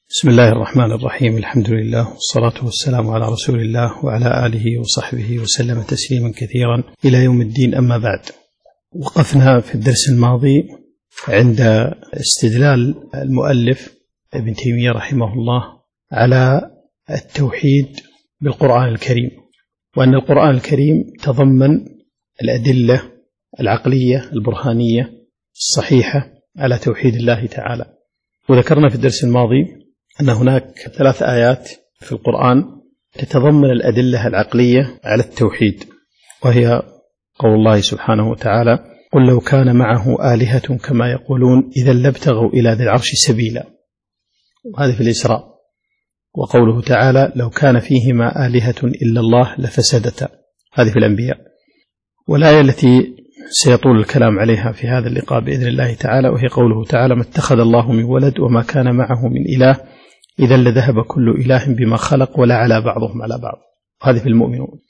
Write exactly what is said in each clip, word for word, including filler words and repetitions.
بسم الله الرحمن الرحيم. الحمد لله والصلاة والسلام على رسول الله وعلى آله وصحبه وسلم تسليما كثيرا إلى يوم الدين. أما بعد، وقفنا في الدرس الماضي عند استدلال المؤلف ابن تيمية رحمه الله على التوحيد بالقرآن الكريم، وأن القرآن الكريم تضمن الأدلة العقلية البرهانية الصحيحة على توحيد الله تعالى. وذكرنا في الدرس الماضي أن هناك ثلاث آيات في القرآن تتضمن الأدلة العقلية على التوحيد، وهي قول الله سبحانه وتعالى: قل لو كان معه آلهة كما يقولون إذا لابتغوا إلى ذي العرش سبيلا. وهذا في الإسراء. وقوله تعالى: لو كان فيهما آلهة إلا الله لفسدتا. هذه في الأنبياء. والآية التي سيطول الكلام عليها في هذا اللقاء بإذن الله تعالى وهي قوله تعالى: ما اتخذ الله من ولد وما كان معه من إله إذا لذهب كل إله بما خلق ولا على بعضهم على بعض. هذه في المؤمنون.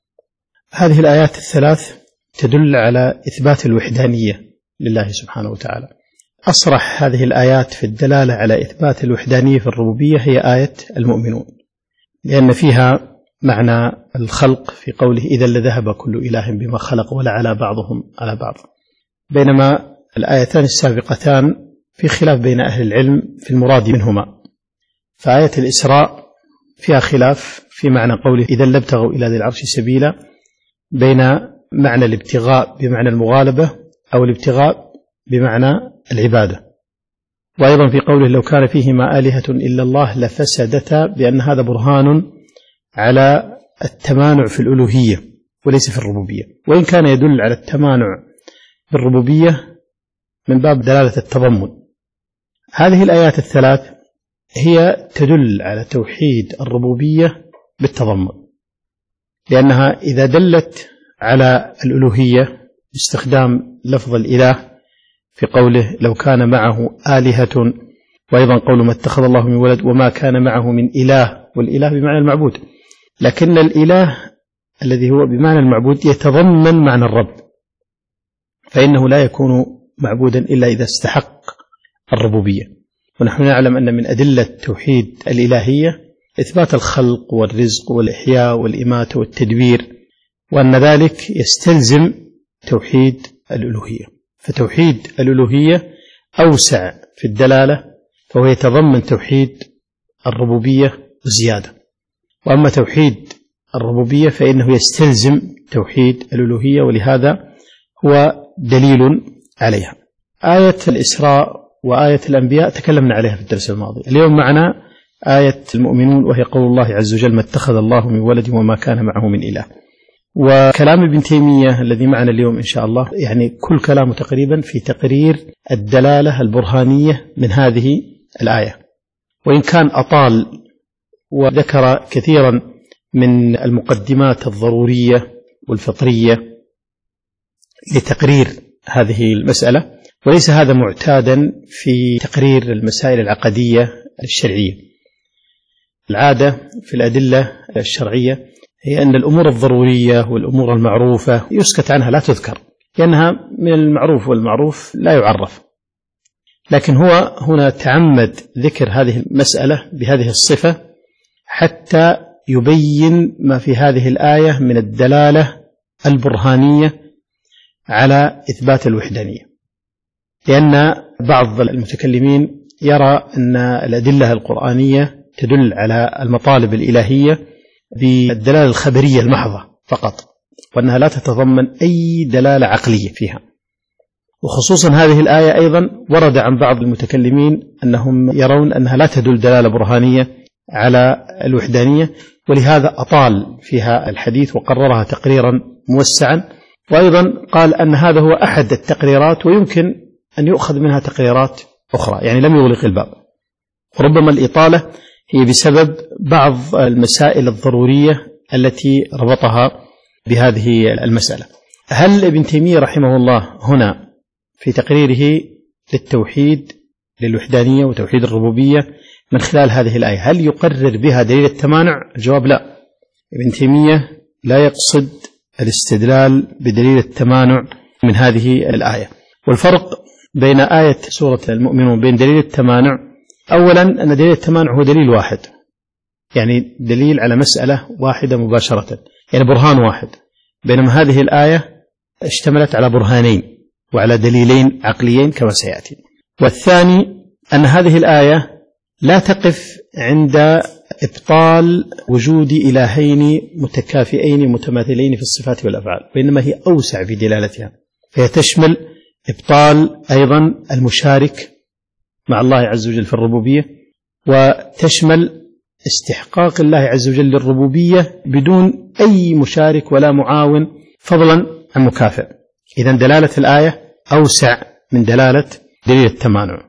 هذه الآيات الثلاث تدل على إثبات الوحدانية لله سبحانه وتعالى. أصرح هذه الآيات في الدلالة على إثبات الوحدانية في الربوبية هي آية المؤمنون، لأن فيها معنى الخلق في قوله إذا لذهب كل إله بما خلق ولا على بعضهم على بعض، بينما الآيتان السابقتان في خلاف بين أهل العلم في المراد منهما. فآية الإسراء فيها خلاف في معنى قوله إذا لابتغوا إلى ذي العرش سبيلا، بين معنى الابتغاء بمعنى المغالبة أو الابتغاء بمعنى العبادة. وأيضا في قوله لو كان فيهما آلهة إلا الله لفسدتا، بأن هذا برهان على التمانع في الألوهية وليس في الربوبية، وإن كان يدل على التمانع في الربوبية من باب دلالة التضمن. هذه الآيات الثلاث هي تدل على توحيد الربوبية بالتضمن، لأنها إذا دلت على الألوهية باستخدام لفظ الإله في قوله لو كان معه آلهة، وأيضا قوله ما اتخذ الله من ولد وما كان معه من إله، والإله بمعنى المعبود، لكن الإله الذي هو بمعنى المعبود يتضمن معنى الرب، فإنه لا يكون معبودا إلا إذا استحق الربوبية. ونحن نعلم أن من أدلة توحيد الإلهية إثبات الخلق والرزق والإحياء والإماتة والتدبير، وأن ذلك يستلزم توحيد الألوهية. فتوحيد الألوهية أوسع في الدلالة، فهو يتضمن توحيد الربوبية وزيادة. وأما توحيد الربوبية فإنه يستلزم توحيد الألوهية، ولهذا هو دليل عليها. آية الإسراء وآية الأنبياء تكلمنا عليها في الدرس الماضي. اليوم معنا آية المؤمنون، وهي قول الله عز وجل ما اتخذ الله من ولد وما كان معه من إله. وكلام ابن تيمية الذي معنا اليوم إن شاء الله يعني كل كلامه تقريبا في تقرير الدلالة البرهانية من هذه الآية، وإن كان أطال وذكر كثيرا من المقدمات الضرورية والفطرية لتقرير هذه المسألة، وليس هذا معتادا في تقرير المسائل العقدية الشرعية. العادة في الأدلة الشرعية هي أن الأمور الضرورية والأمور المعروفة يسكت عنها لا تذكر، لأنها من المعروف، والمعروف لا يعرف. لكن هو هنا تعمد ذكر هذه المسألة بهذه الصفة حتى يبين ما في هذه الآية من الدلالة البرهانية على إثبات الوحدانية، لأن بعض المتكلمين يرى أن الأدلة القرآنية تدل على المطالب الإلهية بالدلالة الخبرية المحضة فقط، وأنها لا تتضمن أي دلالة عقلية فيها. وخصوصا هذه الآية أيضا ورد عن بعض المتكلمين أنهم يرون أنها لا تدل دلالة برهانية على الوحدانية، ولهذا أطال فيها الحديث وقررها تقريرا موسعا. وأيضا قال أن هذا هو أحد التقريرات، ويمكن أن يؤخذ منها تقريرات أخرى، يعني لم يغلق الباب. وربما الإطالة هي بسبب بعض المسائل الضرورية التي ربطها بهذه المسألة. هل ابن تيمية رحمه الله هنا في تقريره للتوحيد للوحدانية وتوحيد الربوبية من خلال هذه الآية هل يقرر بها دليل التمانع؟ الجواب لا. ابن تيمية لا يقصد الاستدلال بدليل التمانع من هذه الآية. والفرق بين آية سورة المؤمنون بين دليل التمانع أولا أن دليل التمانع هو دليل واحد، يعني دليل على مسألة واحدة مباشرة، يعني برهان واحد، بينما هذه الآية اشتملت على برهانين وعلى دليلين عقليين كما سيأتي. والثاني أن هذه الآية لا تقف عند إبطال وجود إلهين متكافئين متماثلين في الصفات والأفعال، وإنما هي أوسع في دلالتها، فهي تشمل إبطال أيضا المشارك مع الله عز وجل في الربوبية، وتشمل استحقاق الله عز وجل للربوبية بدون أي مشارك ولا معاون فضلا عن مكافئ. إذن دلالة الآية أوسع من دلالة دليل التمانع.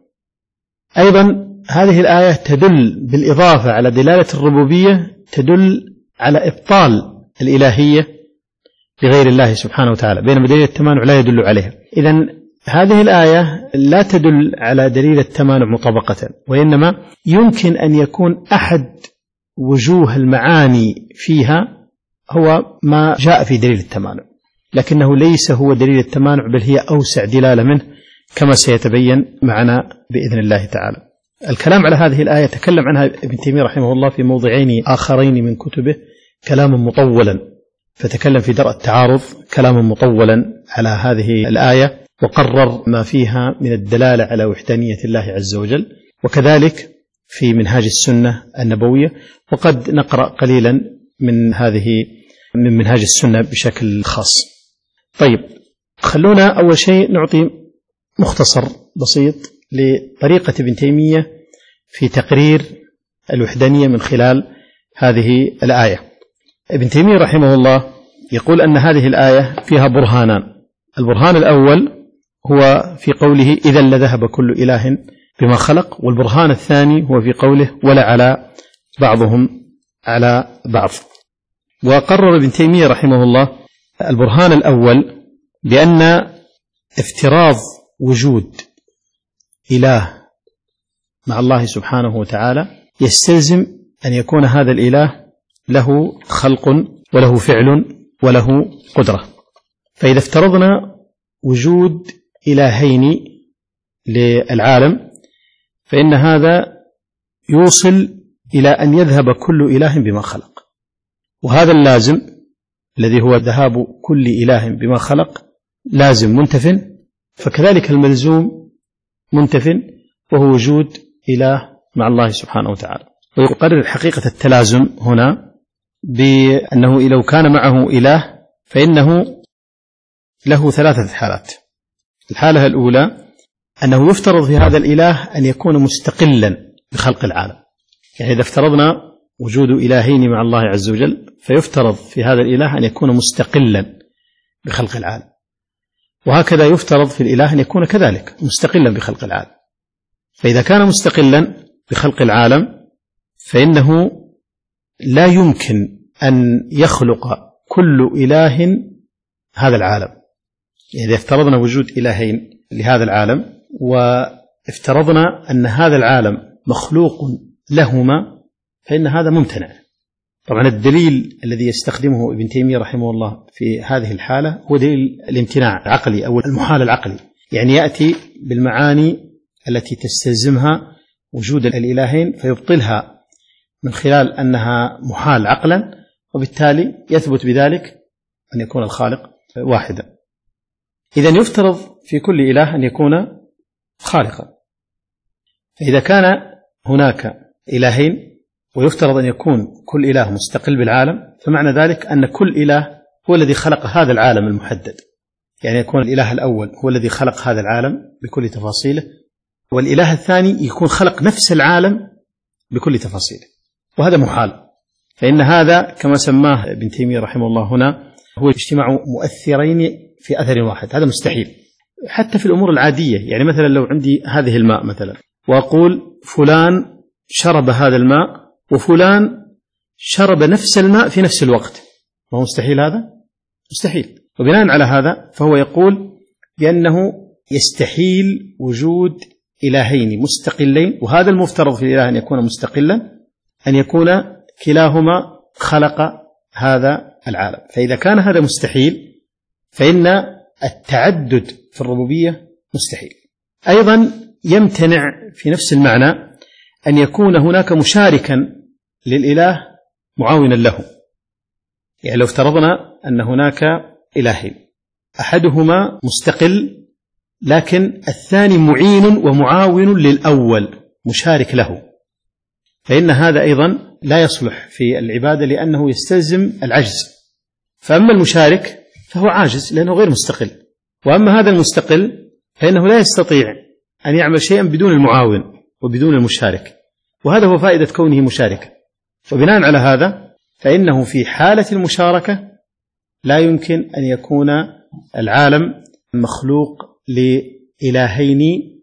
أيضا هذه الآية تدل بالإضافة على دلالة الربوبية تدل على إبطال الإلهية لغير الله سبحانه وتعالى، بينما دليل التمانع لا يدل عليها. إذن هذه الآية لا تدل على دليل التمانع مطابقة، وإنما يمكن أن يكون أحد وجوه المعاني فيها هو ما جاء في دليل التمانع، لكنه ليس هو دليل التمانع، بل هي أوسع دلالة منه كما سيتبين معنا بإذن الله تعالى. الكلام على هذه الآية تكلم عنها ابن تيمية رحمه الله في موضعين آخرين من كتبه كلاما مطولا، فتكلم في درء التعارض كلاما مطولا على هذه الآية، وقرر ما فيها من الدلالة على وحدانية الله عز وجل، وكذلك في منهاج السنة النبوية. وقد نقرأ قليلا من هذه من منهاج السنة بشكل خاص. طيب، خلونا أول شيء نعطي مختصر بسيط لطريقة ابن تيمية في تقرير الوحدانية من خلال هذه الآية. ابن تيمية رحمه الله يقول أن هذه الآية فيها برهانان. البرهان الأول هو في قوله إذا لذهب كل إله بما خلق، والبرهان الثاني هو في قوله ولا على بعضهم على بعض. وقرر ابن تيمية رحمه الله البرهان الأول بأن افتراض وجود إله مع الله سبحانه وتعالى يستلزم أن يكون هذا الإله له خلق وله فعل وله قدرة. فإذا افترضنا وجود إلهين للعالم فإن هذا يوصل إلى أن يذهب كل إله بما خلق، وهذا اللازم الذي هو ذهاب كل إله بما خلق لازم منتف، فكذلك الملزوم منتف وهو وجود إله مع الله سبحانه وتعالى. ويقرر حقيقة التلازم هنا بأنه لو كان معه إله فإنه له ثلاثة حالات. الحالة الأولى أنه يفترض في هذا الإله أن يكون مستقلا بخلق العالم، يعني إذا افترضنا وجود إلهين مع الله عز وجل فيفترض في هذا الإله أن يكون مستقلا بخلق العالم، وهكذا يفترض في الإله أن يكون كذلك مستقلا بخلق العالم. فإذا كان مستقلا بخلق العالم فإنه لا يمكن أن يخلق كل إله هذا العالم. يعني إذا افترضنا وجود إلهين لهذا العالم وافترضنا أن هذا العالم مخلوق لهما فإن هذا ممتنع. طبعا الدليل الذي يستخدمه ابن تيمية رحمه الله في هذه الحالة هو دليل الامتناع العقلي أو المحال العقلي، يعني يأتي بالمعاني التي تستلزمها وجود الإلهين فيبطلها من خلال أنها محال عقلا، وبالتالي يثبت بذلك أن يكون الخالق واحدا. إذن يفترض في كل إله أن يكون خالقا، فإذا كان هناك إلهين ويفترض أن يكون كل إله مستقل بالعالم فمعنى ذلك أن كل إله هو الذي خلق هذا العالم المحدد، يعني يكون الإله الأول هو الذي خلق هذا العالم بكل تفاصيله، والإله الثاني يكون خلق نفس العالم بكل تفاصيله، وهذا محال. فإن هذا كما سماه ابن تيمية رحمه الله هنا هو اجتماع مؤثرين في أثر واحد، هذا مستحيل حتى في الأمور العادية. يعني مثلا لو عندي هذه الماء مثلا وأقول فلان شرب هذا الماء وفلان شرب نفس الماء في نفس الوقت، فهو مستحيل، هذا مستحيل. وبناء على هذا فهو يقول بأنه يستحيل وجود إلهين مستقلين، وهذا المفترض في الإله أن يكون مستقلا، أن يكون كلاهما خلق هذا العالم. فإذا كان هذا مستحيل فإن التعدد في الربوبية مستحيل. أيضا يمتنع في نفس المعنى أن يكون هناك مشاركا للإله معاونا له. يعني لو افترضنا أن هناك إلهين، أحدهما مستقل لكن الثاني معين ومعاون للأول مشارك له، فإن هذا أيضا لا يصلح في العبادة لأنه يستلزم العجز. فأما المشارك فهو عاجز لأنه غير مستقل، وأما هذا المستقل فإنه لا يستطيع أن يعمل شيئا بدون المعاون وبدون المشارك، وهذا هو فائدة كونه مشاركا. وبناء على هذا فإنه في حالة المشاركة لا يمكن أن يكون العالم مخلوق لإلهين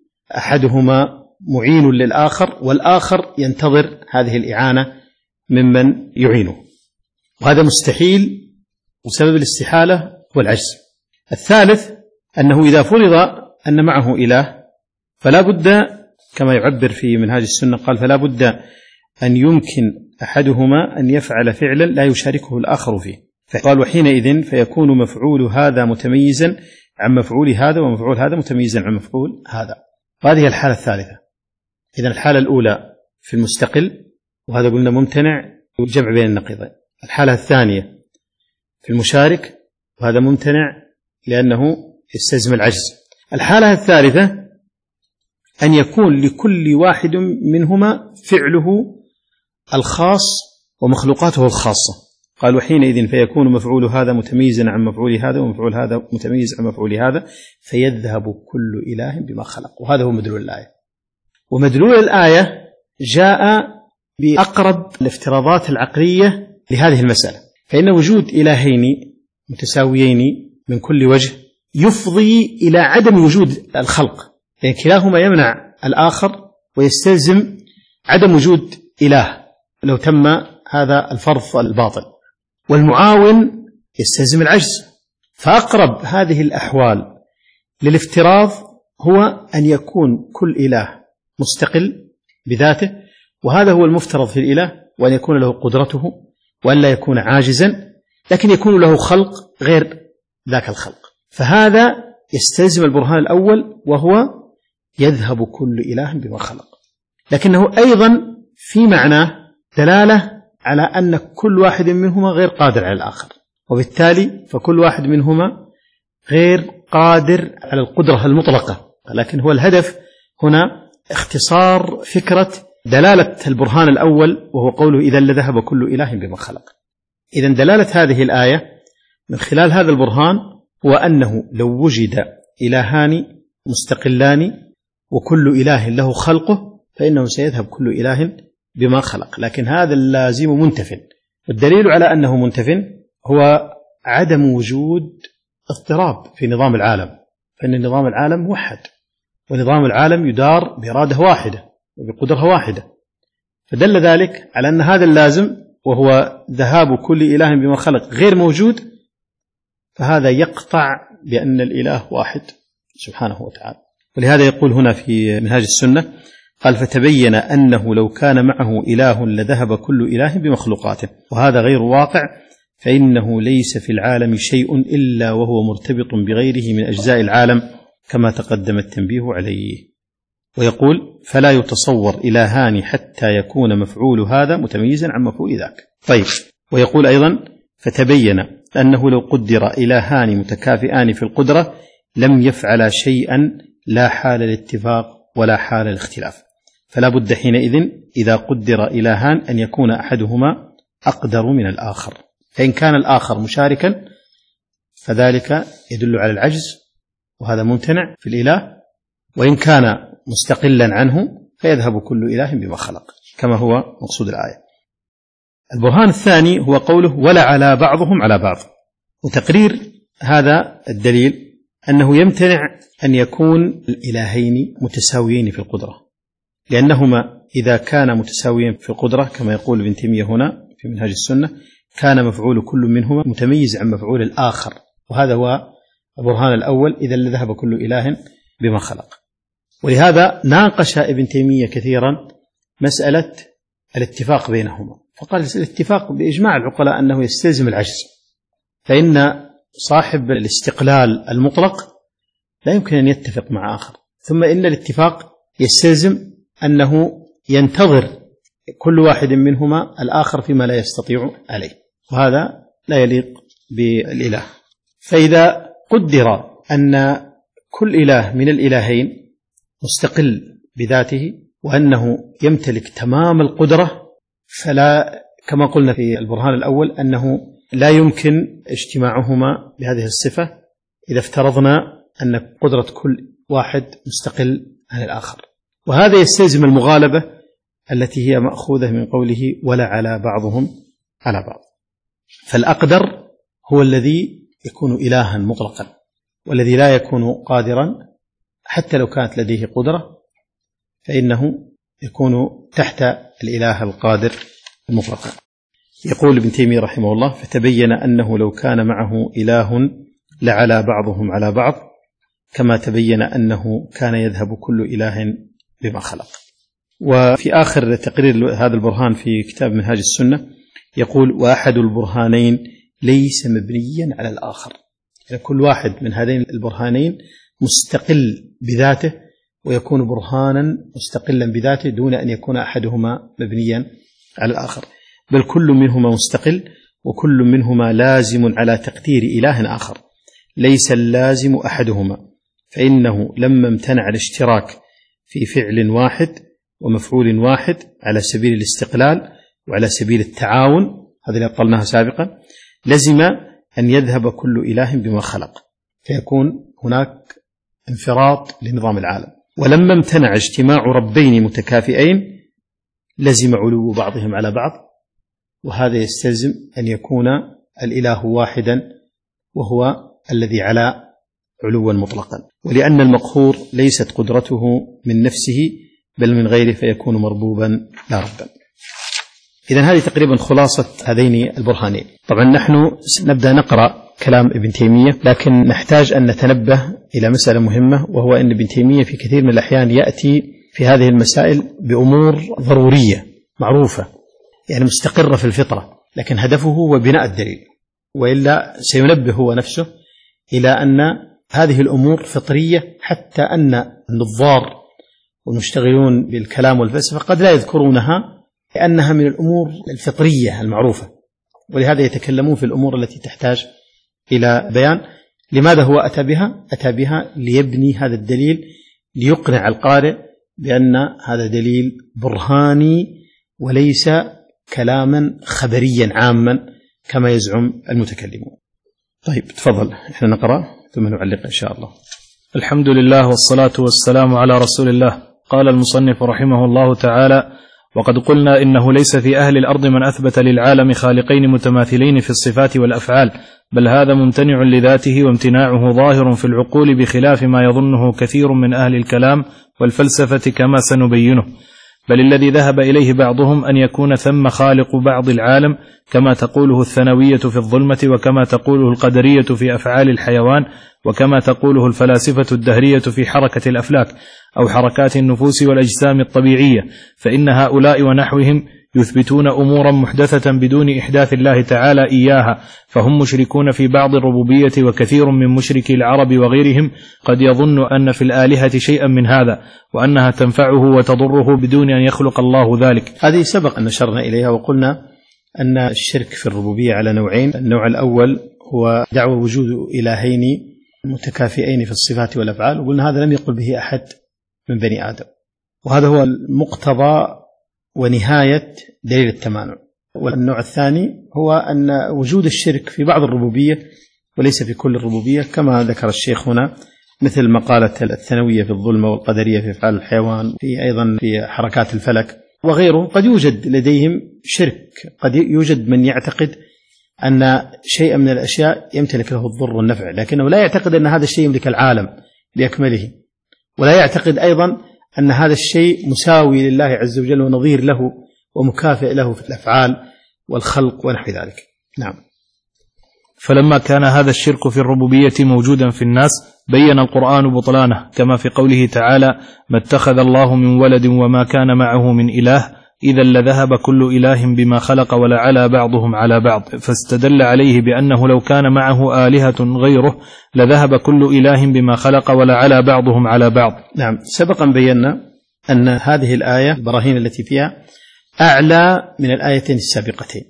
أحدهما معين للآخر والآخر ينتظر هذه الإعانة ممن يعينه، وهذا مستحيل، وسبب الاستحالة هو العجز. الثالث أنه إذا فرض أن معه إله فلا بد، كما يعبر في منهاج السنة قال فلا بد أن يمكن أحدهما أن يفعل فعلا لا يشاركه الآخر فيه، فقال وحينئذ فيكون مفعول هذا متميزا عن مفعول هذا ومفعول هذا متميزا عن مفعول هذا. وهذه الحالة الثالثة. إذن الحالة الأولى في المستقل، وهذا قلنا ممتنع والجمع بين النقيضين. الحالة الثانية في المشارك، وهذا ممتنع لأنه يستلزم العجز. الحالة الثالثة أن يكون لكل واحد منهما فعله الخاص ومخلوقاته الخاصة. قال وحينئذ فيكون مفعول هذا متميزا عن مفعول هذا ومفعول هذا متميز عن مفعول هذا فيذهب كل إله بما خلق. وهذا هو مدلول الآية. ومدلول الآية جاء بأقرب الافتراضات العقلية لهذه المسألة، فإن وجود إلهين متساويين من كل وجه يفضي إلى عدم وجود الخلق، لأن كلاهما يمنع الآخر ويستلزم عدم وجود إله لو تم هذا الفرض الباطل، والمعاون يستلزم العجز. فأقرب هذه الأحوال للافتراض هو أن يكون كل إله مستقل بذاته، وهذا هو المفترض في الإله، وأن يكون له قدرته وأن لا يكون عاجزا، لكن يكون له خلق غير ذاك الخلق. فهذا يستلزم البرهان الأول وهو يذهب كل إله بما خلق، لكنه أيضا في معناه دلالة على أن كل واحد منهما غير قادر على الآخر، وبالتالي فكل واحد منهما غير قادر على القدرة المطلقة. لكن هو الهدف هنا اختصار فكرة دلالة البرهان الأول، وهو قوله إذا لذهب كل إله بما خلق. إذن دلالة هذه الآية من خلال هذا البرهان هو أنه لو وجد إلهان مستقلان وكل إله له خلقه فإنه سيذهب كل إله بما خلق، لكن هذا اللازم منتف. والدليل على أنه منتف هو عدم وجود اضطراب في نظام العالم، فإن نظام العالم موحد، ونظام العالم يدار بإرادة واحدة وبقدرة واحدة، فدل ذلك على أن هذا اللازم وهو ذهاب كل إله بما خلق غير موجود، فهذا يقطع بأن الإله واحد سبحانه وتعالى. ولهذا يقول هنا في منهاج السنة قال فتبين أنه لو كان معه إله لذهب كل إله بمخلوقاته، وهذا غير واقع، فإنه ليس في العالم شيء إلا وهو مرتبط بغيره من أجزاء العالم كما تقدم التنبيه عليه. ويقول فلا يتصور إلهان حتى يكون مفعول هذا متميزا عن مفعول ذاك. طيب، ويقول أيضا فتبين أنه لو قدر إلهان متكافئان في القدرة لم يفعل شيئا لا حال الاتفاق ولا حال الاختلاف، فلا بد حينئذ إذا قدر إلهان أن يكون أحدهما أقدر من الآخر، فإن كان الآخر مشاركا فذلك يدل على العجز، وهذا ممتنع في الإله، وإن كان مستقلا عنه فيذهب كل إله بما خلق كما هو مقصود الآية. البرهان الثاني هو قوله ولا على بعضهم على بعض. وتقرير هذا الدليل أنه يمتنع أن يكون الإلهين متساويين في القدرة، لأنهما إذا كان متساويين في القدرة كما يقول ابن تيمية هنا في منهاج السنة كان مفعول كل منهما متميز عن مفعول الآخر، وهذا هو البرهان الأول إذا لذهب كل إله بما خلق. ولهذا ناقش ابن تيمية كثيرا مسألة الاتفاق بينهما، فقال الاتفاق بإجماع العقلاء أنه يستلزم العجز، فإن صاحب الاستقلال المطلق لا يمكن أن يتفق مع آخر، ثم إن الاتفاق يستلزم أنه ينتظر كل واحد منهما الآخر فيما لا يستطيع عليه، وهذا لا يليق بالإله. فإذا قدر أن كل إله من الإلهين مستقل بذاته وأنه يمتلك تمام القدرة، فلا كما قلنا في البرهان الأول أنه لا يمكن اجتماعهما بهذه الصفة إذا افترضنا أن قدرة كل واحد مستقل عن الآخر، وهذا يستلزم المغالبة التي هي مأخوذة من قوله ولا على بعضهم على بعض. فالأقدر هو الذي يكون إلها مطلقا، والذي لا يكون قادرا حتى لو كانت لديه قدرة فإنه يكون تحت الإله القادر مطلقا. يقول ابن تيمية رحمه الله: فتبين أنه لو كان معه إله لعلى بعضهم على بعض، كما تبين أنه كان يذهب كل إله بما خلق. وفي آخر تقرير هذا البرهان في كتاب منهاج السنة يقول: وأحد البرهانين ليس مبنيا على الآخر، يعني كل واحد من هذين البرهانين مستقل بذاته ويكون برهانا مستقلا بذاته دون أن يكون أحدهما مبنيا على الآخر، بل كل منهما مستقل وكل منهما لازم على تقدير إله آخر ليس اللازم أحدهما، فإنه لما امتنع الاشتراك في فعل واحد ومفعول واحد على سبيل الاستقلال وعلى سبيل التعاون، هذا اللي قلناها سابقا، لزم أن يذهب كل إله بما خلق، فيكون هناك انفراط لنظام العالم. ولما امتنع اجتماع ربين متكافئين لزم علو بعضهم على بعض، وهذا يستلزم أن يكون الإله واحدا وهو الذي على علوا مطلقا، ولأن المقهور ليست قدرته من نفسه بل من غيره فيكون مربوبا لا ربا. إذن هذه تقريبا خلاصة هذين البرهانين. طبعا نحن نبدأ نقرأ كلام ابن تيمية، لكن نحتاج أن نتنبه إلى مسألة مهمة، وهو أن ابن تيمية في كثير من الأحيان يأتي في هذه المسائل بأمور ضرورية معروفة يعني مستقرة في الفطرة، لكن هدفه هو بناء الدليل، وإلا سينبه هو نفسه إلى أن هذه الأمور فطرية، حتى أن النظار والمشتغلون بالكلام والفلسفة قد لا يذكرونها لأنها من الأمور الفطرية المعروفة، ولهذا يتكلمون في الأمور التي تحتاج إلى بيان. لماذا هو أتى بها؟ أتى بها ليبني هذا الدليل ليقنع القارئ بأن هذا دليل برهاني وليس كلاما خبريا عاما كما يزعم المتكلمون. طيب تفضل، احنا نقرأ ثم نعلق إن شاء الله. الحمد لله والصلاة والسلام على رسول الله. قال المصنف رحمه الله تعالى: وقد قلنا إنه ليس في أهل الأرض من أثبت للعالم خالقين متماثلين في الصفات والأفعال، بل هذا ممتنع لذاته، وامتناعه ظاهر في العقول بخلاف ما يظنه كثير من أهل الكلام والفلسفة كما سنبينه. بل الذي ذهب إليه بعضهم أن يكون ثم خالق بعض العالم كما تقوله الثانوية في الظلمة، وكما تقوله القدرية في أفعال الحيوان، وكما تقوله الفلاسفة الدهرية في حركة الأفلاك أو حركات النفوس والأجسام الطبيعية، فإن هؤلاء ونحوهم يثبتون أمورا محدثة بدون إحداث الله تعالى إياها، فهم مشركون في بعض الربوبية، وكثير من مشركي العرب وغيرهم قد يظن أن في الآلهة شيئا من هذا، وأنها تنفعه وتضره بدون أن يخلق الله ذلك. هذه سبق أن نشرنا إليها وقلنا أن الشرك في الربوبية على نوعين. النوع الأول هو دعوى وجود إلهين متكافئين في الصفات والأفعال، وقلنا هذا لم يقل به أحد من بني آدم، وهذا هو المقتضى ونهاية دليل التمانع. والنوع الثاني هو أن وجود الشرك في بعض الربوبية وليس في كل الربوبية، كما ذكر الشيخ هنا، مثل مقالة الثانوية في الظلمة والقدرية في أفعال الحيوان، في أيضا في حركات الفلك وغيره. قد يوجد لديهم شرك، قد يوجد من يعتقد أن شيئا من الأشياء يمتلك له الضر والنفع، لكنه لا يعتقد أن هذا الشيء يملك العالم بأكمله، ولا يعتقد أيضا أن هذا الشيء مساوي لله عز وجل ونظير له ومكافئ له في الأفعال والخلق ونحو ذلك. نعم. فلما كان هذا الشرك في الربوبية موجودا في الناس بين القرآن بطلانه، كما في قوله تعالى: ما اتخذ الله من ولد وما كان معه من إله إذا لذهب كل إله بما خلق ولعلى بعضهم على بعض، فاستدل عليه بأنه لو كان معه آلهة غيره لذهب كل إله بما خلق ولعلى بعضهم على بعض. نعم. سبقا بينا أن هذه الآية البراهين التي فيها أعلى من الآيتين السابقتين.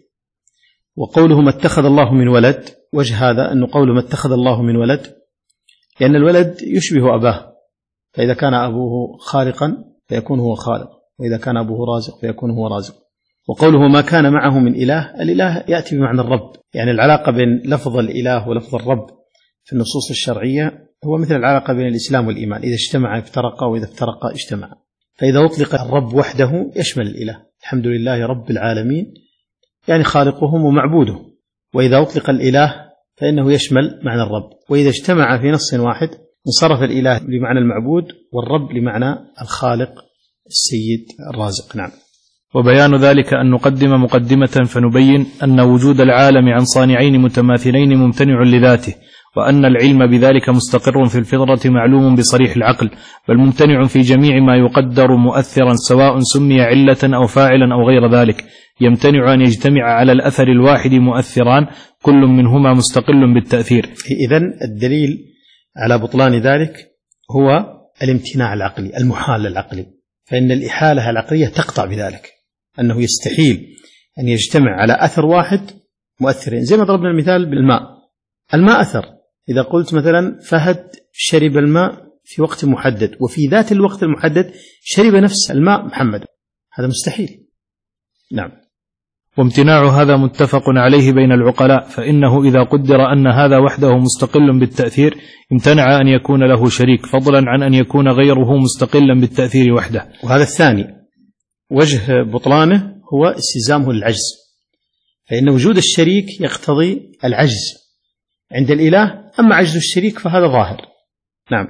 وقوله ما اتخذ الله من ولد، وجه هذا أنه قوله ما اتخذ الله من ولد لأن الولد يشبه أباه، فإذا كان أبوه خالقا فيكون هو خالق، وإذا كان أبوه رازق فيكون هو رازق. وقوله ما كان معه من إله، الإله يأتي بمعنى الرب، يعني العلاقة بين لفظ الإله ولفظ الرب في النصوص الشرعية هو مثل العلاقة بين الإسلام والإيمان، إذا اجتمع افترقا وإذا افترقا اجتمع. فإذا أطلق الرب وحده يشمل الإله، الحمد لله رب العالمين يعني خالقهم ومعبوده. وإذا أطلق الإله فإنه يشمل معنى الرب، وإذا اجتمع في نص واحد انصرف الإله لمعنى المعبود والرب لمعنى الخالق السيد الرازق. نعم. وبيان ذلك أن نقدم مقدمة فنبين أن وجود العالم عن صانعين متماثلين ممتنع لذاته، وأن العلم بذلك مستقر في الفطرة معلوم بصريح العقل، بل ممتنع في جميع ما يقدر مؤثرا سواء سمي علة أو فاعلا أو غير ذلك. يمتنع أن يجتمع على الأثر الواحد مؤثران كل منهما مستقل بالتأثير. إذن الدليل على بطلان ذلك هو الامتناع العقلي المحال العقلي، فإن الإحالة العقلية تقطع بذلك، أنه يستحيل أن يجتمع على أثر واحد مؤثرين. زي ما ضربنا المثال بالماء، الماء أثر، إذا قلت مثلا فهد شرب الماء في وقت محدد وفي ذات الوقت المحدد شرب نفس الماء محمد، هذا مستحيل. نعم. وامتناع هذا متفق عليه بين العقلاء، فإنه إذا قدر أن هذا وحده مستقل بالتأثير امتنع أن يكون له شريك، فضلا عن أن يكون غيره مستقلا بالتأثير وحده. وهذا الثاني وجه بطلانه هو استلزامه للعجز، فإن وجود الشريك يقتضي العجز عند الإله، أما عجز الشريك فهذا ظاهر. نعم.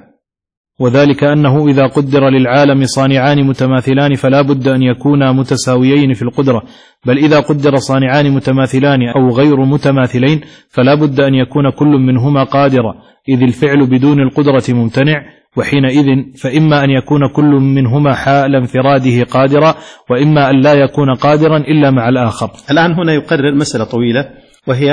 وذلك أنه إذا قدر للعالم صانعان متماثلان فلا بد أن يكونا متساويين في القدرة، بل إذا قدر صانعان متماثلان أو غير متماثلين فلا بد أن يكون كل منهما قادرا، إذ الفعل بدون القدرة ممتنع، وحينئذ فإما أن يكون كل منهما حال انفراده قادرا، وإما أن لا يكون قادرا إلا مع الآخر. الآن هنا يقرر مسألة طويلة، وهي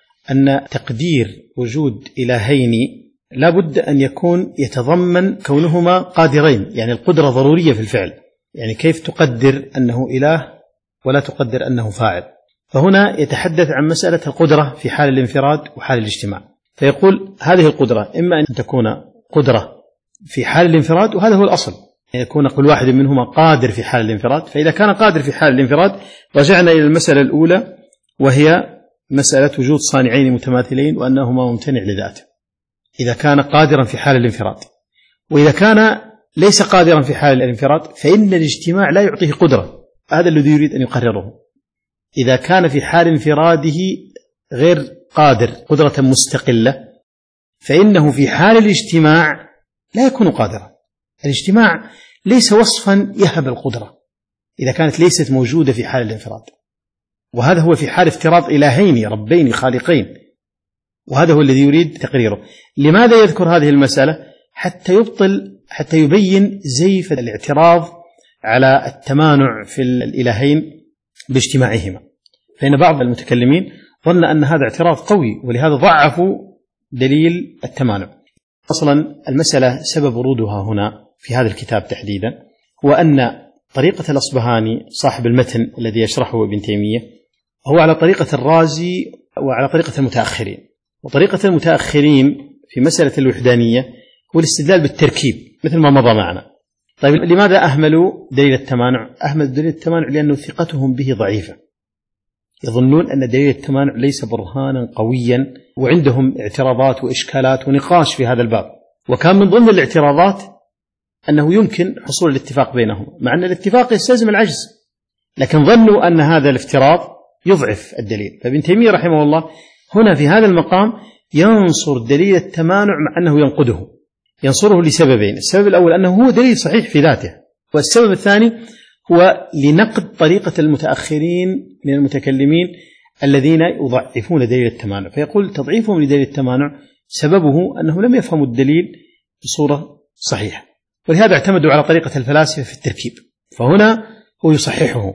أن تقدير وجود إلهين لا بد أن يكون يتضمن كونهما قادرين، يعني القدرة ضرورية في الفعل. يعني كيف تقدر أنه إله ولا تقدر أنه فاعل؟ فهنا يتحدث عن مسألة القدرة في حال الانفراد وحال الاجتماع، فيقول هذه القدرة إما أن تكون قدرة في حال الانفراد، وهذا هو الأصل، يكون كل واحد منهما قادر في حال الانفراد. فإذا كان قادر في حال الانفراد رجعنا إلى المسألة الأولى، وهي مسألة وجود صانعين متماثلين وأنهما ممتنع لذاته، إذا كان قادرا في حال الانفراد. وإذا كان ليس قادرا في حال الانفراد فإن الاجتماع لا يعطيه قدرة، هذا الذي يريد أن يقرره. إذا كان في حال انفراده غير قادر قدرة مستقلة فإنه في حال الاجتماع لا يكون قادرا. الاجتماع ليس وصفا يهب القدرة إذا كانت ليست موجودة في حال الانفراد، وهذا هو في حال افتراض إلهين ربين خالقين، وهذا هو الذي يريد تقريره. لماذا يذكر هذه المسألة؟ حتى يبطل حتى يبين زيف الاعتراض على التمانع في الإلهين باجتماعهما، فإن بعض المتكلمين ظن أن هذا اعتراض قوي، ولهذا ضعفوا دليل التمانع. أصلا المسألة سبب ورودها هنا في هذا الكتاب تحديدا هو أن طريقة الأصبهاني صاحب المتن الذي يشرحه ابن تيمية هو على طريقة الرازي وعلى طريقة المتأخرين. وطريقة المتأخرين في مسألة الوحدانية هو الاستدلال بالتركيب مثل ما مضى معنا. طيب لماذا أهملوا دليل التمانع؟ أهملوا دليل التمانع لأنه ثقتهم به ضعيفة، يظنون أن دليل التمانع ليس برهانا قويا، وعندهم اعتراضات وإشكالات ونقاش في هذا الباب. وكان من ضمن الاعتراضات أنه يمكن حصول الاتفاق بينهم، مع أن الاتفاق يستلزم العجز، لكن ظنوا أن هذا الافتراض يضعف الدليل. فابن تيمية رحمه الله هنا في هذا المقام ينصر دليل التمانع مع أنه ينقده. ينصره لسببين: السبب الأول أنه هو دليل صحيح في ذاته، والسبب الثاني هو لنقد طريقة المتأخرين من المتكلمين الذين يضعفون دليل التمانع. فيقول تضعيفهم لدليل التمانع سببه أنه لم يفهموا الدليل بصورة صحيحة، ولهذا اعتمدوا على طريقة الفلاسفة في التركيب. فهنا هو يصححه،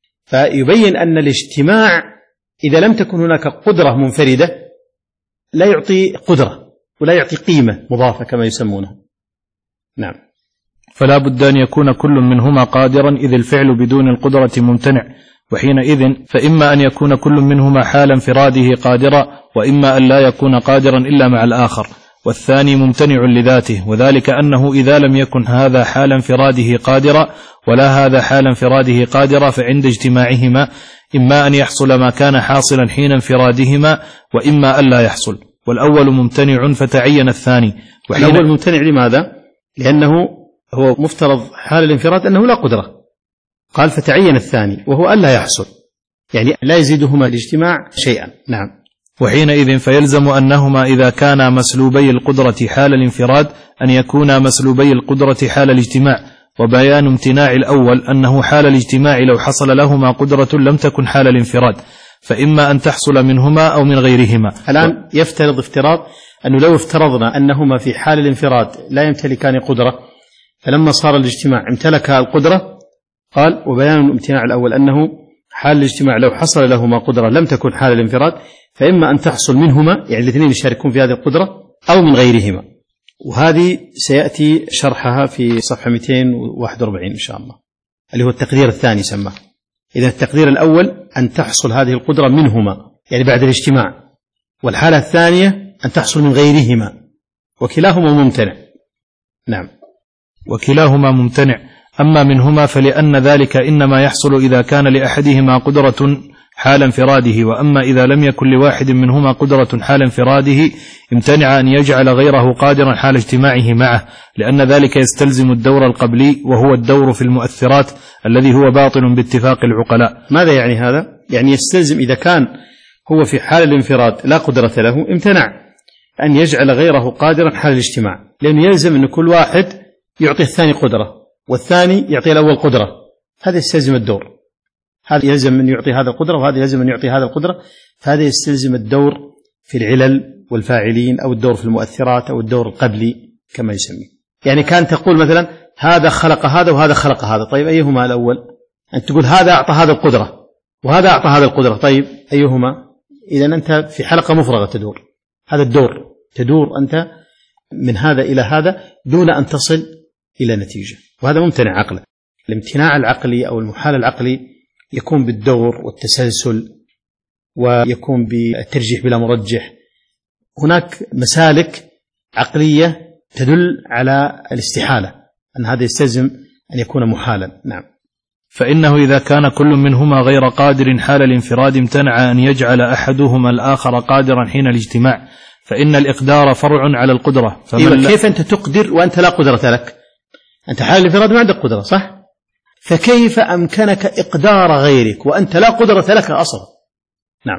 فيبين أن الاجتماع إذا لم تكن هناك قدرة منفردة لا يعطي قدرة ولا يعطي قيمة مضافة كما يسمونه. نعم. فلا بد أن يكون كل منهما قادرا، إذ الفعل بدون القدرة ممتنع. وحينئذ فإما أن يكون كل منهما حال انفراده قادرا، وإما أن لا يكون قادرا إلا مع الآخر، والثاني ممتنع لذاته، وذلك أنه إذا لم يكن هذا حال انفراده قادرا ولا هذا حال انفراده قادرا، فعند اجتماعهما إما أن يحصل ما كان حاصلا حين انفرادهما، وإما أن لا يحصل، والأول ممتنع فتعين الثاني. الأول ممتنع لماذا؟ لأنه هو مفترض حال الانفراد أنه لا قدرة، قال فتعين الثاني وهو أن لا يحصل، يعني لا يزيدهما الاجتماع شيئا. نعم. وحينئذ فيلزم أنهما إذا كانا مسلوبي القدرة حال الانفراد أن يكونا مسلوبي القدرة حال الاجتماع، وبيان امتناع الأول أنه حال الاجتماع لو حصل لهما قدرة لم تكن حال الانفراد، فإما أن تحصل منهما أو من غيرهما. الآن يفترض افتراض أنه لو افترضنا أنهما في حال الانفراد لا يمتلكان قدرة، فلما صار الاجتماع امتلك القدرة، قال وبيان امتناع الأول أنه حال الاجتماع لو حصل لهما قدرة لم تكن حال الانفراد، فإما أن تحصل منهما يعني الاثنين يشاركون في هذه القدرة أو من غيرهما. وهذه سيأتي شرحها في صفحة مئتين وواحد وأربعين إن شاء الله، اللي هو التقدير الثاني سماه. إذا التقدير الأول أن تحصل هذه القدرة منهما يعني بعد الاجتماع، والحالة الثانية أن تحصل من غيرهما، وكلاهما ممتنع. نعم. وكلاهما ممتنع، أما منهما فلأن ذلك إنما يحصل إذا كان لأحدهما قدرة حال انفراده، وأما إذا لم يكن لواحد منهما قدرة حال انفراده امتنع أن يجعل غيره قادرا حال اجتماعه معه، لأن ذلك يستلزم الدور القبلي، وهو الدور في المؤثرات الذي هو باطل باتفاق العقلاء. ماذا يعني هذا؟ يعني يستلزم إذا كان هو في حال الانفراد لا قدرة له امتنع أن يجعل غيره قادرا حال الاجتماع، لأنه يلزم أن كل واحد يعطي الثاني قدرة والثاني يعطي الأول قدرة، هذا يستلزم الدور، هذا يلزم أن يعطي هذا القدرة وهذا يلزم أن يعطي هذا القدرة، فهذا يستلزم الدور في العلل والفاعلين أو الدور في المؤثرات أو الدور القبلي كما يسميه. يعني كان تقول مثلا هذا خلق هذا وهذا خلق هذا، طيب أيهما الأول؟ أن تقول هذا أعطى هذا القدرة وهذا أعطى هذا القدرة، طيب أيهما؟ إذا أنت في حلقة مفرغة تدور، هذا الدور تدور أنت من هذا إلى هذا دون أن تصل إلى نتيجة، وهذا ممتنع عقلا. الامتناع العقلي أو المحال العقلي يكون بالدور والتسلسل، ويكون بالترجيح بلا مرجح. هناك مسالك عقلية تدل على الاستحالة، أن هذا يستلزم أن يكون محالا. نعم. فإنه إذا كان كل منهما غير قادر حال الانفراد امتنع أن يجعل أحدهما الآخر قادرا حين الاجتماع، فإن الإقدار فرع على القدرة. إيه كيف أنت تقدر وأنت لا قدرة لك؟ أنت حال الانفراد ما عندك قدرة، صح؟ فكيف أمكنك إقدار غيرك وأنت لا قدرة لك أصلا؟ نعم.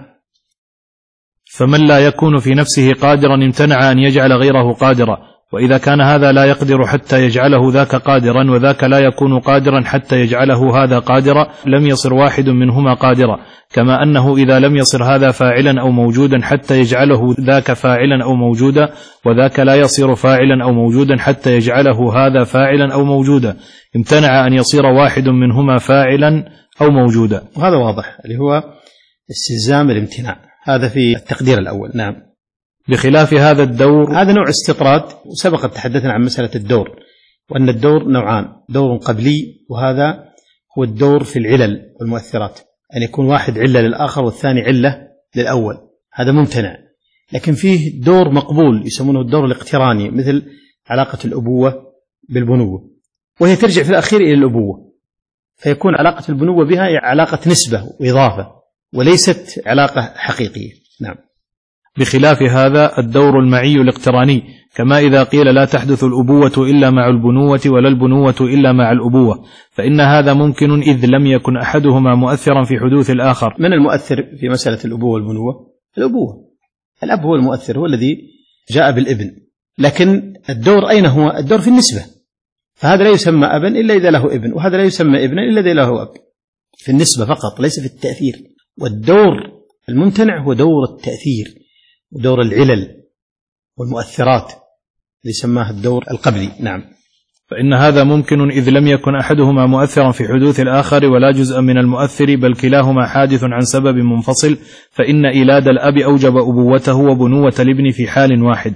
فمن لا يكون في نفسه قادرا امتنع أن يجعل غيره قادرا، وإذا كان هذا لا يقدر حتى يجعله ذاك قادرا، وذاك لا يكون قادرا حتى يجعله هذا قادرا، لم يصر واحد منهما قادرا، كما أنه إذا لم يصر هذا فاعلا أو موجودا حتى يجعله ذاك فاعلا أو موجودا، وذاك لا يصير فاعلا أو موجودا حتى يجعله هذا فاعلا أو موجودا، امتنع أن يصير واحد منهما فاعلا أو موجودا. وهذا واضح اللي هو استلزام الامتناع، هذا في التقدير الأول. نعم. بخلاف هذا الدور، هذا نوع استطراد، وسبق تحدثنا عن مسألة الدور، وأن الدور نوعان، دور قبلي وهذا هو الدور في العلل والمؤثرات، أن يكون واحد علة للآخر والثاني علة للأول، هذا ممتنع. لكن فيه دور مقبول يسمونه الدور الاقتراني، مثل علاقة الأبوة بالبنوة، وهي ترجع في الأخير إلى الأبوة، فيكون علاقة البنوة بها علاقة نسبة وإضافة وليست علاقة حقيقية. نعم. بخلاف هذا الدور المعي الاقتراني، كما إذا قيل لا تحدث الأبوة إلا مع البنوة ولا البنوة إلا مع الأبوة، فإن هذا ممكن إذ لم يكن أحدهما مؤثرا في حدوث الآخر. من المؤثر في مسألة الأبوة والبنوة؟ الأبوة، الأب هو المؤثر، هو الذي جاء بالابن، لكن الدور أين هو؟ الدور في النسبة، فهذا لا يسمى أبا إلا إذا له ابن، وهذا لا يسمى ابنا إلا إذا له أب، في النسبة فقط ليس في التأثير. والدور الممتنع هو دور التأثير ودور العلل والمؤثرات اللي سماه الدور القبلي. نعم. فإن هذا ممكن إذ لم يكن أحدهما مؤثرا في حدوث الآخر ولا جزءا من المؤثر، بل كلاهما حادث عن سبب منفصل، فإن إيلاد الأب أوجب أبوته وبنوة الابن في حال واحد،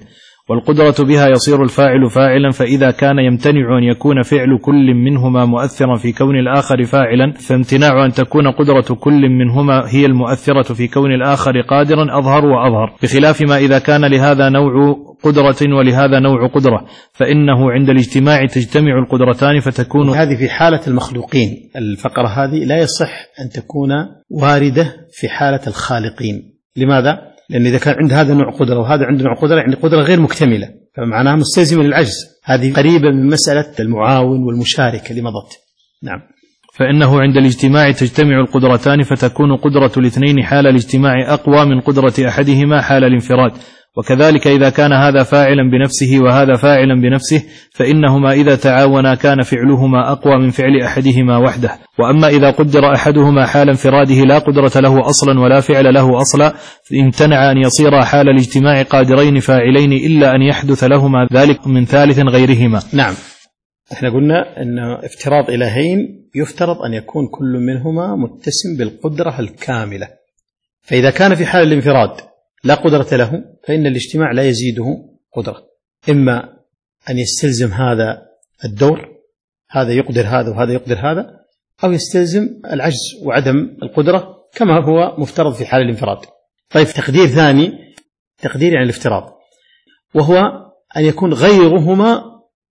والقدرة بها يصير الفاعل فاعلا، فإذا كان يمتنع أن يكون فعل كل منهما مؤثرا في كون الآخر فاعلا، فامتناع أن تكون قدرة كل منهما هي المؤثرة في كون الآخر قادرا أظهر وأظهر، بخلاف ما إذا كان لهذا نوع قدرة ولهذا نوع قدرة، فإنه عند الاجتماع تجتمع القدرتان فتكون. هذه في حالة المخلوقين، الفقرة هذه لا يصح أن تكون واردة في حالة الخالقين. لماذا؟ لأن إذا كان عند هذا نوع قدرة وهذا عنده نوع قدرة، يعني قدرة غير مكتملة، فمعناها مستلزمة للعجز. هذه قريبة من مسألة المعاون والمشاركة اللي مضت. نعم. فإنه عند الاجتماع تجتمع القدرتان فتكون قدرة الاثنين حال الاجتماع أقوى من قدرة أحدهما حال الانفراد. وكذلك إذا كان هذا فاعلا بنفسه وهذا فاعلا بنفسه، فإنهما إذا تعاونا كان فعلهما أقوى من فعل أحدهما وحده. وأما إذا قدر أحدهما حال انفراده لا قدرة له أصلا ولا فعل له أصلا، امتنع أن يصير حال الاجتماع قادرين فاعلين إلا أن يحدث لهما ذلك من ثالث غيرهما. نعم. احنا قلنا أن افتراض إلهين يفترض أن يكون كل منهما متسم بالقدرة الكاملة، فإذا كان في حال الانفراد لا قدرة له فإن الاجتماع لا يزيده قدرة، إما أن يستلزم هذا الدور، هذا يقدر هذا وهذا يقدر هذا، أو يستلزم العجز وعدم القدرة كما هو مفترض في حال الانفراد. طيب تقدير ثاني، تقدير عن الافتراض، وهو أن يكون غيرهما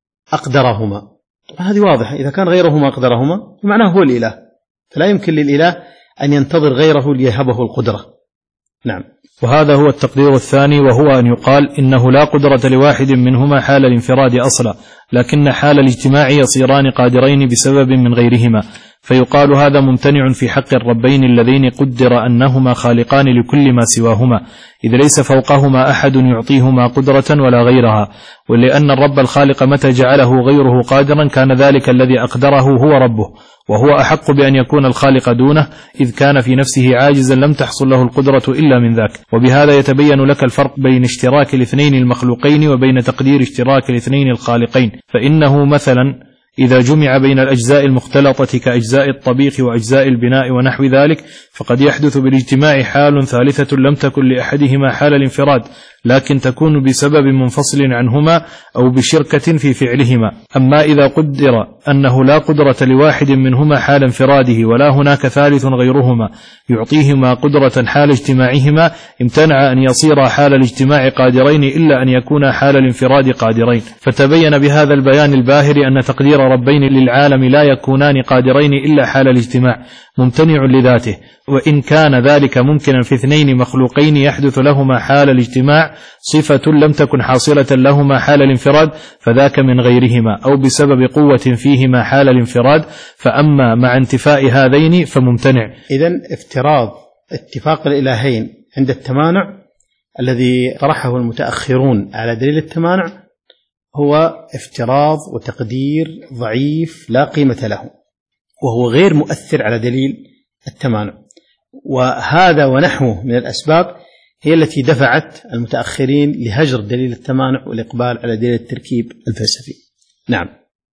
أقدرهما. هذه واضحة، إذا كان غيرهما أقدرهما فمعناه هو الإله، فلا يمكن للإله أن ينتظر غيره ليهبه القدرة. نعم. وهذا هو التقدير الثاني، وهو أن يقال إنه لا قدرة لواحد منهما حال الانفراد أصلا، لكن حال الاجتماع يصيران قادرين بسبب من غيرهما، فيقال هذا ممتنع في حق الربين اللذين قدر أنهما خالقان لكل ما سواهما، إذ ليس فوقهما أحد يعطيهما قدرة ولا غيرها. ولأن الرب الخالق متى جعله غيره قادرا كان ذلك الذي أقدره هو ربه، وهو أحق بأن يكون الخالق دونه، إذ كان في نفسه عاجزا لم تحصل له القدرة إلا من ذاك. وبهذا يتبين لك الفرق بين اشتراك الاثنين المخلوقين وبين تقدير اشتراك الاثنين الخالقين. فإنه مثلا إذا جمع بين الأجزاء المختلطة كأجزاء الطبيخ وأجزاء البناء ونحو ذلك، فقد يحدث بالاجتماع حال ثالثة لم تكن لأحدهما حال الانفراد، لكن تكون بسبب منفصل عنهما أو بشركة في فعلهما. أما إذا قدر أنه لا قدرة لواحد منهما حال انفراده ولا هناك ثالث غيرهما يعطيهما قدرة حال اجتماعهما، امتنع أن يصير حال الاجتماع قادرين إلا أن يكون حال الانفراد قادرين. فتبين بهذا البيان الباهر أن تقدير ربين للعالم لا يكونان قادرين إلا حال الاجتماع، ممتنع لذاته. وإن كان ذلك ممكنا في اثنين مخلوقين يحدث لهما حال الاجتماع صفة لم تكن حاصلة لهما حال الانفراد، فذاك من غيرهما أو بسبب قوة فيهما حال الانفراد، فأما مع انتفاء هذين فممتنع. إذن افتراض اتفاق الإلهين عند التمانع الذي طرحه المتأخرون على دليل التمانع هو افتراض وتقدير ضعيف لا قيمة له، وهو غير مؤثر على دليل التمانع. وهذا ونحوه من الأسباب هي التي دفعت المتأخرين لهجر دليل التمانع والإقبال على دليل التركيب الفلسفي. نعم.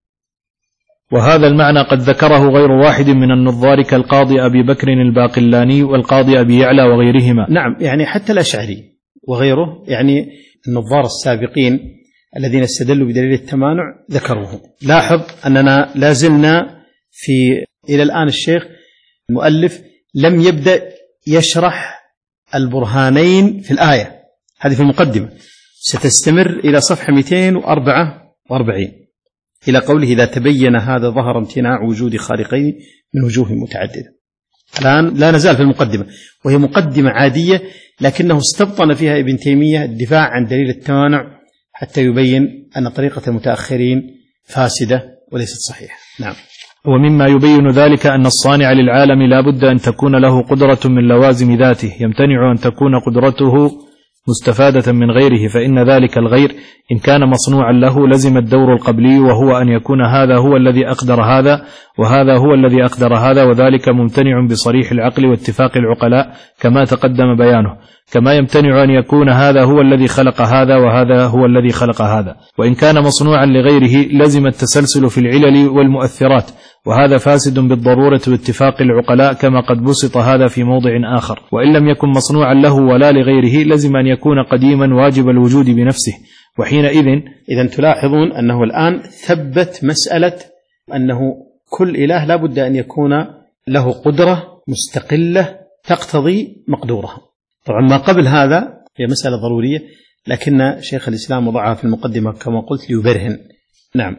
وهذا المعنى قد ذكره غير واحد من النظار كالقاضي أبي بكر الباقلاني والقاضي أبي يعلى وغيرهما. نعم، يعني حتى الأشعري وغيره، يعني النظار السابقين الذين استدلوا بدليل التمانع ذكروه. لاحظ أننا لازلنا في إلى الآن الشيخ المؤلف لم يبدأ يشرح البرهانين في الآية هذه في المقدمة، ستستمر إلى صفحة مئتين وأربعة وأربعين إلى قوله إذا تبين هذا ظهر امتناع وجود خالقين من وجوه متعددة. الآن لا نزال في المقدمة، وهي مقدمة عادية لكنه استبطن فيها ابن تيمية الدفاع عن دليل التمانع حتى يبين أن طريقة المتأخرين فاسدة وليست صحيحة. نعم. ومما يبين ذلك أن الصانع للعالم لا بد أن تكون له قدرة من لوازم ذاته، يمتنع أن تكون قدرته مستفادة من غيره، فإن ذلك الغير إن كان مصنوعا له لزم الدور القبلي، وهو أن يكون هذا هو الذي أقدر هذا وهذا هو الذي أقدر هذا، وذلك ممتنع بصريح العقل واتفاق العقلاء كما تقدم بيانه، كما يمتنع أن يكون هذا هو الذي خلق هذا وهذا هو الذي خلق هذا. وإن كان مصنوعا لغيره لزم التسلسل في العلل والمؤثرات، وهذا فاسد بالضرورة واتفاق العقلاء كما قد بسط هذا في موضع آخر. وإن لم يكن مصنوعا له ولا لغيره لزم أن يكون قديما واجب الوجود بنفسه، وحينئذ إذن تلاحظون أنه الآن ثبت مسألة أنه كل إله لا بد أن يكون له قدرة مستقلة تقتضي مقدورها. طبعا ما قبل هذا هي مسألة ضرورية، لكن شيخ الإسلام وضعها في المقدمة كما قلت ليبرهن. نعم.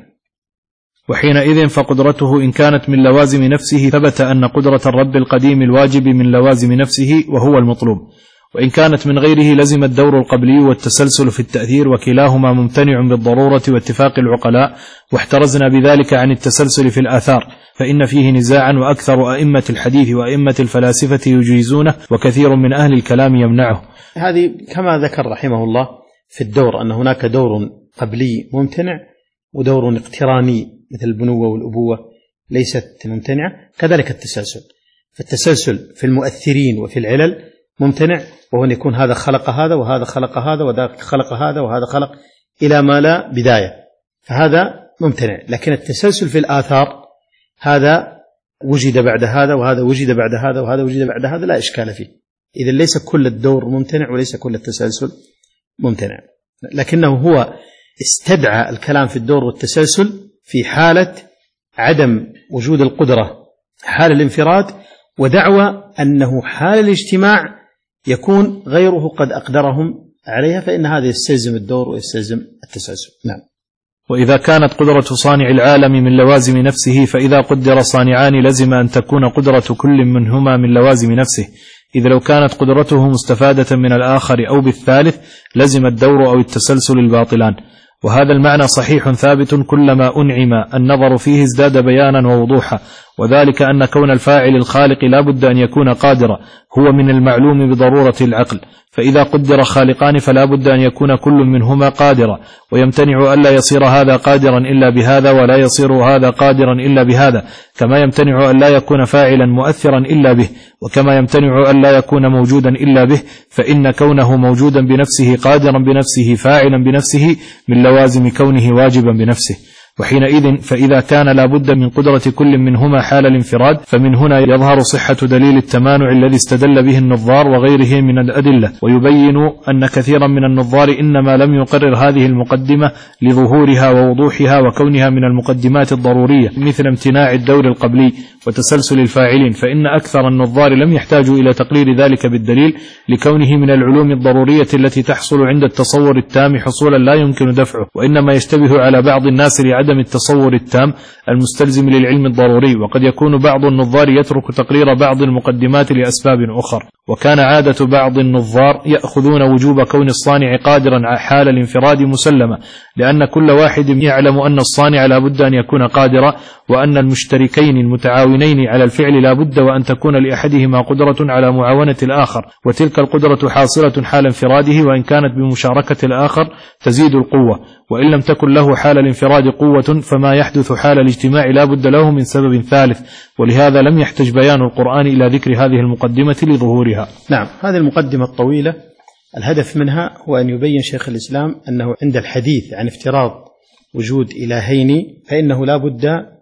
وحينئذ فقدرته إن كانت من لوازم نفسه ثبت أن قدرة الرب القديم الواجب من لوازم نفسه وهو المطلوب، وإن كانت من غيره لزم الدور القبلي والتسلسل في التأثير، وكلاهما ممتنع بالضرورة واتفاق العقلاء، واحترزنا بذلك عن التسلسل في الآثار، فإن فيه نزاعا، وأكثر أئمة الحديث وأئمة الفلاسفة يجيزونه، وكثير من أهل الكلام يمنعه. هذه كما ذكر رحمه الله في الدور أن هناك دور قبلي ممتنع ودور اقتراني مثل البنوة والأبوة ليست ممتنعة، كذلك التسلسل. فالتسلسل في المؤثرين وفي العلل ممتنع، وهو أن يكون هذا خلق هذا وهذا خلق هذا وهذا خلق هذا وهذا خلق إلى ما لا بداية، فهذا ممتنع. لكن التسلسل في الآثار هذا وجد بعد هذا وهذا وجد بعد هذا وهذا وجد بعد هذا، لا إشكال فيه. إذن ليس كل الدور ممتنع وليس كل التسلسل ممتنع، لكنه هو استدعى الكلام في الدور والتسلسل في حالة عدم وجود القدرة حال الانفراد، ودعوى أنه حال الاجتماع يكون غيره قد أقدرهم عليها، فإن هذا يستلزم الدور ويستلزم التسلسل. نعم. وإذا كانت قدرة صانع العالم من لوازم نفسه، فإذا قدر صانعان لزم أن تكون قدرة كل منهما من لوازم نفسه، إذا لو كانت قدرته مستفادة من الآخر أو بالثالث لزم الدور أو التسلسل الباطلان. وهذا المعنى صحيح ثابت، كلما أنعم النظر فيه ازداد بيانا ووضوحا، وذلك أن كون الفاعل الخالق لا بد أن يكون قادرا هو من المعلوم بضرورة العقل، فإذا قدر خالقان فلا بد أن يكون كل منهما قادرا، ويمتنع ألا يصير هذا قادرا إلا بهذا ولا يصير هذا قادرا إلا بهذا، كما يمتنع ألا يكون فاعلا مؤثرا إلا به، وكما يمتنع ألا يكون موجودا إلا به، فإن كونه موجودا بنفسه قادرا بنفسه فاعلا بنفسه من لوازم كونه واجبا بنفسه. وحينئذ فإذا كان لا بد من قدرة كل منهما حال الانفراد، فمن هنا يظهر صحة دليل التمانع الذي استدل به النظار وغيره من الأدلة، ويبين أن كثيرا من النظار إنما لم يقرر هذه المقدمة لظهورها ووضوحها وكونها من المقدمات الضرورية، مثل امتناع الدور القبلي وتسلسل الفاعلين، فإن أكثر النظار لم يحتاجوا إلى تقرير ذلك بالدليل، لكونه من العلوم الضرورية التي تحصل عند التصور التام حصولا لا يمكن دفعه، وإنما يشتبه على بعض الناس لعدم التصور التام المستلزم للعلم الضروري، وقد يكون بعض النظار يترك تقرير بعض المقدمات لأسباب أخرى. وكان عادة بعض النظار يأخذون وجوب كون الصانع قادرا حال الانفراد مسلمة، لأن كل واحد يعلم أن الصانع لا بد أن يكون قادرا، وأن المشتركين المتعاونين على الفعل لا بد وأن تكون لأحدهما قدرة على معاونة الآخر، وتلك القدرة حاصلة حال انفراده، وإن كانت بمشاركة الآخر تزيد القوة، وإن لم تكن له حال الانفراد قوة فما يحدث حال الاجتماع لا بد له من سبب ثالث، ولهذا لم يحتج بيان القرآن إلى ذكر هذه المقدمة لظهورها. نعم، هذه المقدمة الطويلة الهدف منها هو أن يبين شيخ الإسلام أنه عند الحديث عن افتراض وجود إلهين فإنه لا بد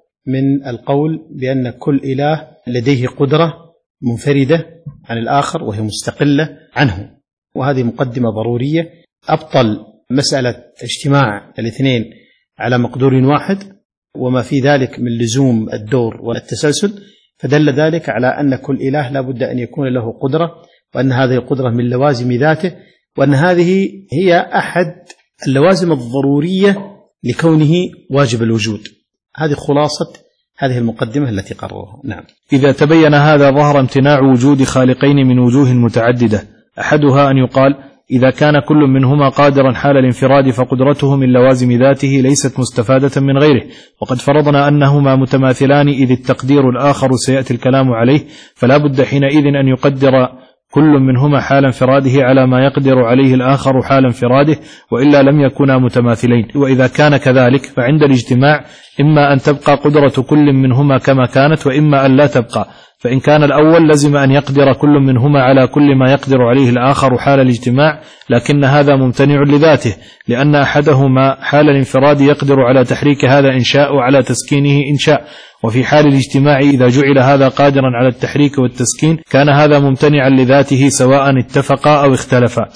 من القول بأن كل إله لديه قدرة منفردة عن الآخر وهي مستقلة عنه، وهذه مقدمة ضرورية. أبطل مسألة اجتماع الاثنين على مقدور واحد وما في ذلك من لزوم الدور والتسلسل، فدل ذلك على أن كل إله لا بد أن يكون له قدرة، وأن هذه القدرة من لوازم ذاته، وأن هذه هي أحد اللوازم الضرورية لكونه واجب الوجود. هذه خلاصة هذه المقدمة التي قررها. نعم. إذا تبين هذا ظهر امتناع وجود خالقين من وجوه متعددة، أحدها أن يقال إذا كان كل منهما قادرا حال الانفراد فقدرته من لوازم ذاته ليست مستفادة من غيره، وقد فرضنا أنهما متماثلان إذ التقدير الآخر سيأتي الكلام عليه، فلا بد حينئذ أن يقدر كل منهما حال انفراده على ما يقدر عليه الآخر حال انفراده، وإلا لم يكونا متماثلين. وإذا كان كذلك فعند الاجتماع إما أن تبقى قدرة كل منهما كما كانت، وإما أن لا تبقى، فإن كان الأول لزم أن يقدر كل منهما على كل ما يقدر عليه الآخر حال الاجتماع، لكن هذا ممتنع لذاته، لأن أحدهما حال الانفراد يقدر على تحريك هذا إن شاء وعلى تسكينه إن شاء، وفي حال الاجتماع إذا جعل هذا قادرا على التحريك والتسكين كان هذا ممتنعا لذاته سواء اتفقا أو اختلفا.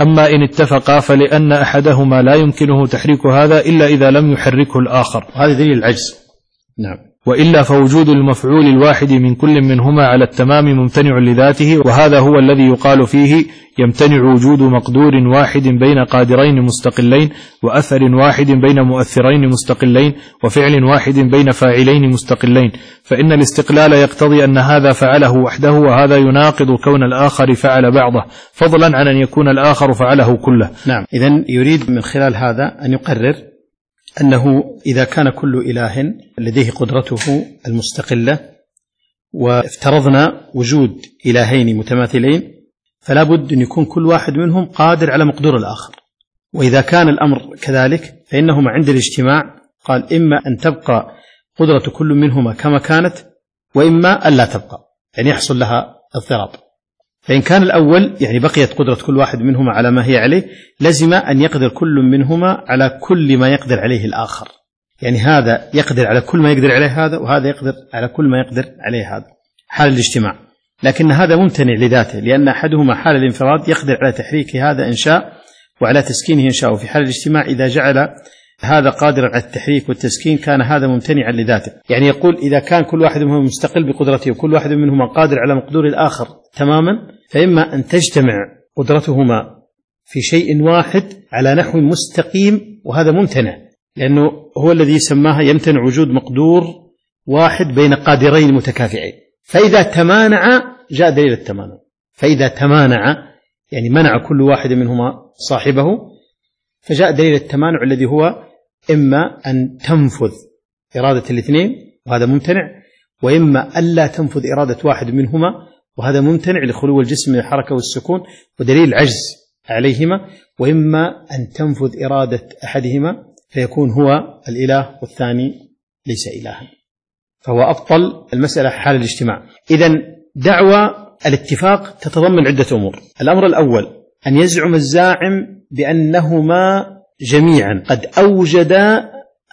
أما إن اتفقا فلأن أحدهما لا يمكنه تحريك هذا إلا إذا لم يحركه الآخر، وهذا دليل العجز. نعم. وإلا فوجود المفعول الواحد من كل منهما على التمام ممتنع لذاته، وهذا هو الذي يقال فيه يمتنع وجود مقدور واحد بين قادرين مستقلين، وأثر واحد بين مؤثرين مستقلين، وفعل واحد بين فاعلين مستقلين، فإن الاستقلال يقتضي أن هذا فعله وحده، وهذا يناقض كون الآخر فعل بعضه، فضلا عن أن يكون الآخر فعله كله. نعم. إذن يريد من خلال هذا أن يقرر أنه إذا كان كل إله لديه قدرته المستقلة، وافترضنا وجود إلهين متماثلين، فلا بد أن يكون كل واحد منهم قادر على مقدور الآخر. وإذا كان الأمر كذلك فإنهما عند الاجتماع قال إما أن تبقى قدرة كل منهما كما كانت، وإما أن لا تبقى، يعني يحصل لها اضطراب. فإن كان الأول يعني بقيت قدرة كل واحد منهما على ما هي عليه، لزم أن يقدر كل منهما على كل ما يقدر عليه الآخر، يعني هذا يقدر على كل ما يقدر عليه هذا، وهذا يقدر على كل ما يقدر عليه هذا حال الاجتماع. لكن هذا ممتنع لذاته، لأن أحدهما حال الانفراد يقدر على تحريك هذا إن شاء وعلى تسكينه إن شاء، وفي حال الاجتماع إذا جعل هذا قادرا على التحريك والتسكين كان هذا ممتنعا لذاته. يعني يقول إذا كان كل واحد منهم مستقل بقدرته وكل واحد منهما قادر على مقدور الآخر تماما، فإما أن تجتمع قدرتهما في شيء واحد على نحو مستقيم، وهذا ممتنع لأنه هو الذي سماها يمتنع وجود مقدور واحد بين قادرين متكافئين. فإذا تمانع جاء دليل التمانع، فإذا تمانع يعني منع كل واحد منهما صاحبه، فجاء دليل التمانع الذي هو إما أن تنفذ إرادة الاثنين وهذا ممتنع، وإما ألا تنفذ إرادة واحد منهما وهذا ممتنع لخلو الجسم من الحركة والسكون ودليل العجز عليهما، وإما أن تنفذ إرادة أحدهما فيكون هو الإله والثاني ليس إلها، فهو أبطل المسألة حال الاجتماع. إذن دعوى الاتفاق تتضمن عدة أمور. الأمر الأول أن يزعم الزاعم بأنهما جميعا قد أوجدا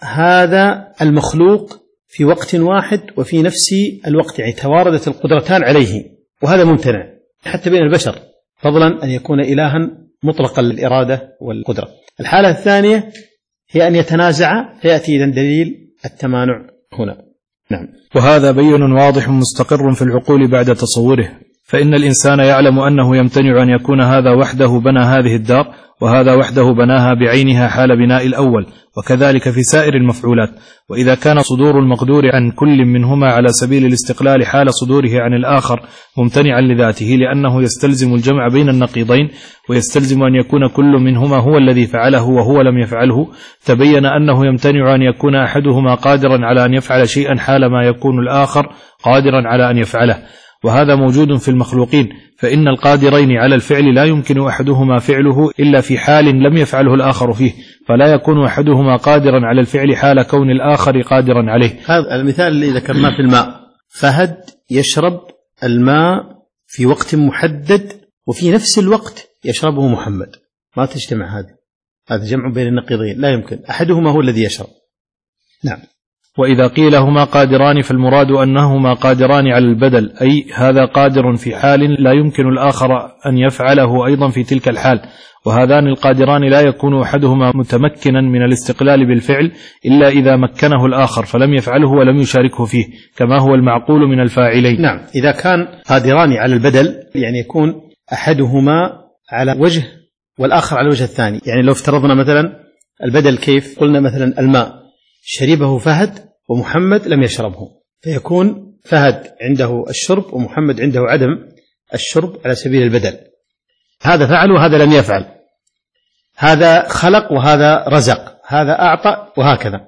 هذا المخلوق في وقت واحد وفي نفس الوقت، يعني تواردت القدرتان عليه، وهذا ممتنع حتى بين البشر، فضلا أن يكون إلها مطلق الإرادة والقدرة. الحالة الثانية هي أن يتنازع، فيأتي إذن دليل التمانع هنا. نعم. وهذا بين واضح مستقر في العقول بعد تصوره، فإن الإنسان يعلم أنه يمتنع أن يكون هذا وحده بنى هذه الدار وهذا وحده بناها بعينها حال بناء الأول، وكذلك في سائر المفعولات. وإذا كان صدور المقدور عن كل منهما على سبيل الاستقلال حال صدوره عن الآخر ممتنعا لذاته، لأنه يستلزم الجمع بين النقيضين، ويستلزم أن يكون كل منهما هو الذي فعله وهو لم يفعله، تبين أنه يمتنع أن يكون أحدهما قادرا على أن يفعل شيئا حال ما يكون الآخر قادرا على أن يفعله. وهذا موجود في المخلوقين، فإن القادرين على الفعل لا يمكن أحدهما فعله إلا في حال لم يفعله الآخر فيه، فلا يكون أحدهما قادرا على الفعل حال كون الآخر قادرا عليه. هذا المثال اللي ذكرناه في الماء، فهد يشرب الماء في وقت محدد وفي نفس الوقت يشربه محمد، ما تجتمع هذا، هذا جمع بين النقيضين، لا يمكن، أحدهما هو الذي يشرب. نعم. وإذا قيل هما قادران فالمراد أنهما قادران على البدل، أي هذا قادر في حال لا يمكن الآخر أن يفعله أيضا في تلك الحال، وهذان القادران لا يكون أحدهما متمكنا من الاستقلال بالفعل إلا إذا مكنه الآخر فلم يفعله ولم يشاركه فيه، كما هو المعقول من الفاعلين. نعم. إذا كان قادران على البدل يعني يكون أحدهما على وجه والآخر على الوجه الثاني. يعني لو افترضنا مثلا البدل كيف؟ قلنا مثلا الماء شربه فهد ومحمد لم يشربه، فيكون فهد عنده الشرب ومحمد عنده عدم الشرب على سبيل البدل، هذا فعل وهذا لم يفعل، هذا خلق وهذا رزق، هذا أعطى، وهكذا.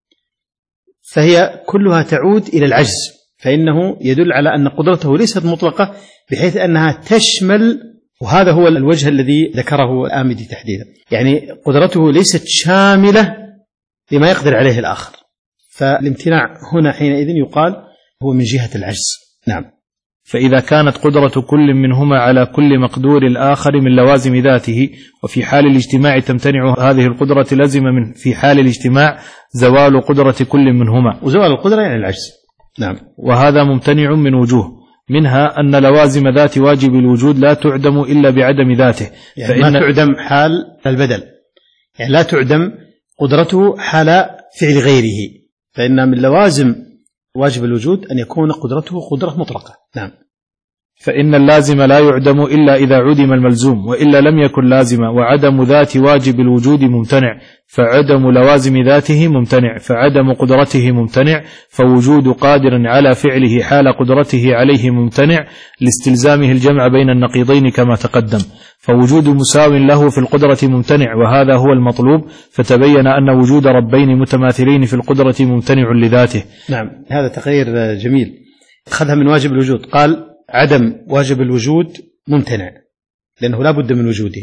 فهي كلها تعود إلى العجز، فإنه يدل على أن قدرته ليست مطلقة بحيث أنها تشمل، وهذا هو الوجه الذي ذكره الآمدي تحديدا، يعني قدرته ليست شاملة لما يقدر عليه الآخر، فالامتناع هنا حينئذ يقال هو من جهة العجز. نعم. فإذا كانت قدرة كل منهما على كل مقدور الآخر من لوازم ذاته، وفي حال الاجتماع تمتنع هذه القدرة، لزم من في حال الاجتماع زوال قدرة كل منهما، وزوال القدرة يعني العجز. نعم. وهذا ممتنع من وجوه. منها أن لوازم ذات واجب الوجود لا تعدم إلا بعدم ذاته، يعني ما تعدم حال البدل، يعني لا تعدم قدرته حال فعل غيره، فإن من لوازم واجب الوجود أن يكون قدرته قدرة مطلقة. نعم. فإن اللازم لا يعدم إلا إذا عدم الملزوم، وإلا لم يكن لازما، وعدم ذات واجب الوجود ممتنع، فعدم لوازم ذاته ممتنع، فعدم قدرته ممتنع، فوجود قادر على فعله حال قدرته عليه ممتنع لاستلزامه الجمع بين النقيضين كما تقدم، فوجود مساو له في القدرة ممتنع، وهذا هو المطلوب، فتبين أن وجود ربين متماثلين في القدرة ممتنع لذاته. نعم، هذا تقرير جميل، أخذها من واجب الوجود، قال عدم واجب الوجود ممتنع لأنه لا بد من وجوده،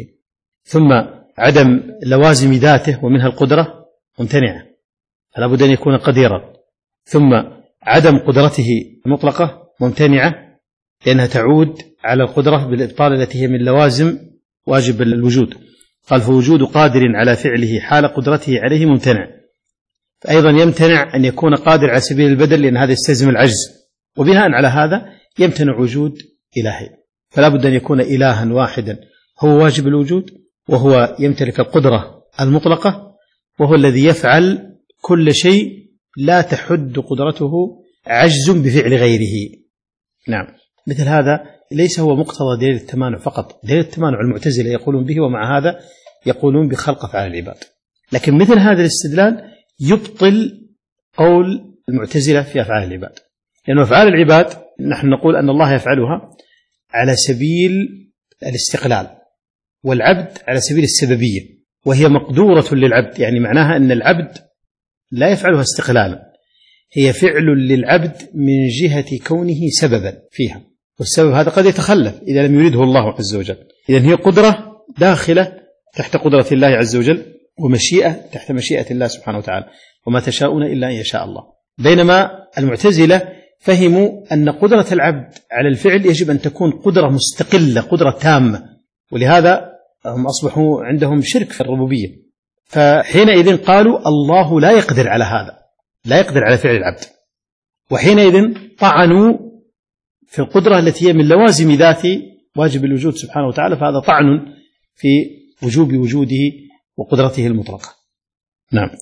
ثم عدم لوازم ذاته ومنها القدرة ممتنعة فلا بد أن يكون قديرا، ثم عدم قدرته المطلقة ممتنعة لأنها تعود على القدرة بالإبطال التي هي من لوازم واجب الوجود، قال فوجود قادر على فعله حال قدرته عليه ممتنع، فأيضا يمتنع أن يكون قادر على سبيل البدل لأن هذا يستلزم العجز، وبناء على هذا يمتنع وجود إلهي، فلا بد أن يكون إلها واحدا هو واجب الوجود، وهو يمتلك القدرة المطلقة، وهو الذي يفعل كل شيء لا تحد قدرته عجز بفعل غيره. نعم، مثل هذا ليس هو مقتضى دليل التمانع فقط، دليل التمانع المعتزلة يقولون به، ومع هذا يقولون بخلق أفعال العباد، لكن مثل هذا الاستدلال يبطل قول المعتزلة في أفعال العباد، لأن أفعال العباد نحن نقول أن الله يفعلها على سبيل الاستقلال، والعبد على سبيل السببية، وهي مقدورة للعبد، يعني معناها أن العبد لا يفعلها استقلالا، هي فعل للعبد من جهة كونه سببا فيها، والسبب هذا قد يتخلف إذا لم يريده الله عز وجل، إذن هي قدرة داخلة تحت قدرة الله عز وجل، ومشيئة تحت مشيئة الله سبحانه وتعالى، وما تشاءون إلا أن يشاء الله. بينما المعتزلة فهموا أن قدرة العبد على الفعل يجب أن تكون قدرة مستقلة، قدرة تامة، ولهذا هم أصبحوا عندهم شرك في الربوبية، فحينئذ قالوا الله لا يقدر على هذا، لا يقدر على فعل العبد، وحينئذ طعنوا في القدرة التي هي من لوازم ذات واجب الوجود سبحانه وتعالى، فهذا طعن في وجوب وجوده وقدرته المطلقة. نعم.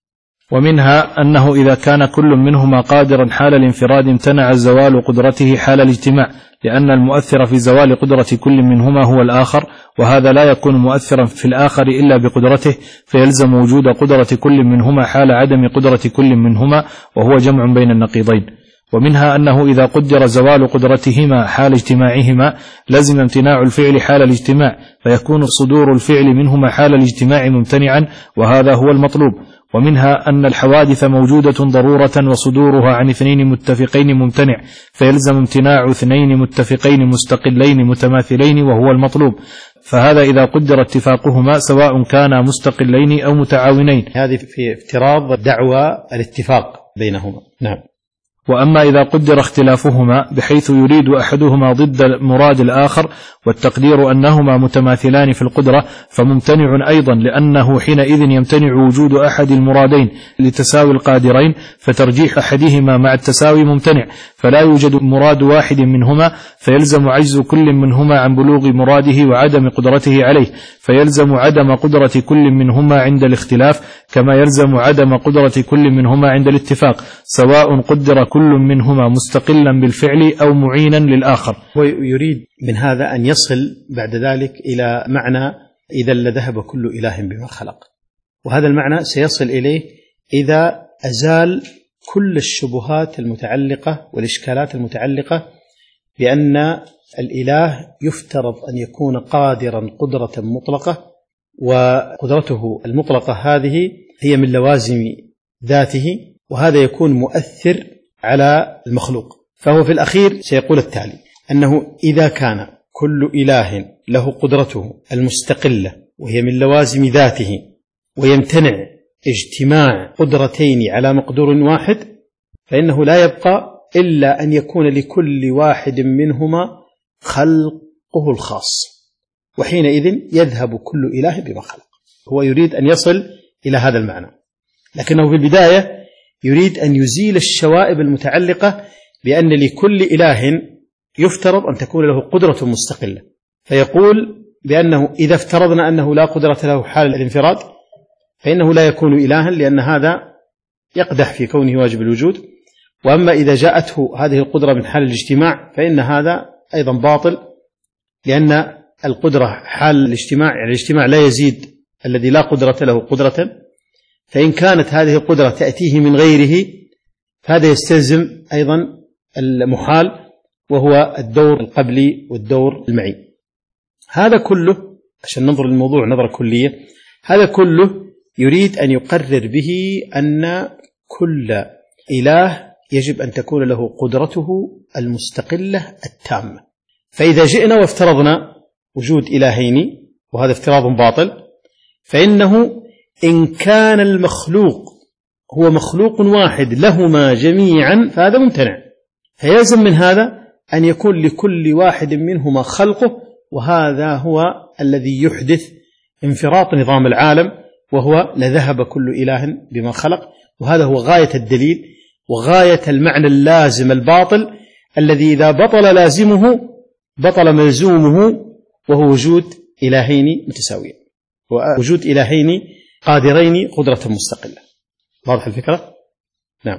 ومنها أنه إذا كان كل منهما قادرا حال الانفراد امتنع زوال قدرته حال الاجتماع، لأن المؤثر في زوال قدرة كل منهما هو الآخر، وهذا لا يكون مؤثرا في الآخر إلا بقدرته، فيلزم وجود قدرة كل منهما حال عدم قدرة كل منهما، وهو جمع بين النقيضين. ومنها أنه إذا قدر زوال قدرتهما حال اجتماعهما لزم امتناع الفعل حال الاجتماع، فيكون صدور الفعل منهما حال الاجتماع ممتنعا، وهذا هو المطلوب. ومنها أن الحوادث موجودة ضرورة وصدورها عن اثنين متفقين ممتنع، فيلزم امتناع اثنين متفقين مستقلين متماثلين، وهو المطلوب، فهذا إذا قدر اتفاقهما سواء كانا مستقلين أو متعاونين. هذه في افتراض دعوى الاتفاق بينهما. نعم. وأما إذا قدر اختلافهما بحيث يريد أحدهما ضد مراد الآخر، والتقدير أنهما متماثلان في القدرة، فممتنع أيضا، لأنه حينئذ يمتنع وجود أحد المرادين لتساوي القادرين، فترجيح أحدهما مع التساوي ممتنع، فلا يوجد مراد واحد منهما، فيلزم عجز كل منهما عن بلوغ مراده وعدم قدرته عليه، فيلزم عدم قدرة كل منهما عند الاختلاف، كما يلزم عدم قدرة كل منهما عند الاتفاق، سواء قدر كل منهما مستقلا بالفعل أو معينا للآخر. ويريد من هذا أن يصل بعد ذلك إلى معنى إذا لذهب كل إله بما خلق، وهذا المعنى سيصل إليه إذا أزال كل الشبهات المتعلقة والإشكالات المتعلقة بأن الإله يفترض أن يكون قادرا قدرة مطلقة، وقدرته المطلقة هذه هي من لوازم ذاته، وهذا يكون مؤثر على المخلوق، فهو في الأخير سيقول التالي: أنه إذا كان كل إله له قدرته المستقلة وهي من لوازم ذاته، ويمتنع اجتماع قدرتين على مقدور واحد، فإنه لا يبقى إلا أن يكون لكل واحد منهما خلقه الخاص، وحينئذ يذهب كل إله بما خلق. هو يريد أن يصل إلى هذا المعنى، لكنه في البداية يريد أن يزيل الشوائب المتعلقة بأن لكل إله يفترض أن تكون له قدرة مستقلة، فيقول بأنه إذا افترضنا أنه لا قدرة له حال الانفراد فإنه لا يكون إلها، لأن هذا يقدح في كونه واجب الوجود. وأما إذا جاءته هذه القدرة من حال الاجتماع فإن هذا أيضا باطل، لأن القدرة حال الاجتماع، يعني الاجتماع لا يزيد الذي لا قدرة له قدرة، فإن كانت هذه القدرة تأتيه من غيره فهذا يستلزم أيضا المحال، وهو الدور القبلي والدور المعي. هذا كله عشان ننظر للموضوع نظرة كلية، هذا كله يريد أن يقرر به أن كل إله يجب أن تكون له قدرته المستقلة التامة. فإذا جئنا وافترضنا وجود إلهين، وهذا افتراض باطل، فإنه إن كان المخلوق هو مخلوق واحد لهما جميعا فهذا ممتنع، فيلزم من هذا أن يكون لكل واحد منهما خلقه، وهذا هو الذي يحدث انفراط نظام العالم، وهو لذهب كل إله بما خلق. وهذا هو غاية الدليل وغاية المعنى اللازم الباطل الذي إذا بطل لازمه بطل ملزومه، وهو وجود إلهين متساويين، ووجود إلهين قادرين قدرة مستقلة. واضح الفكرة؟ نعم.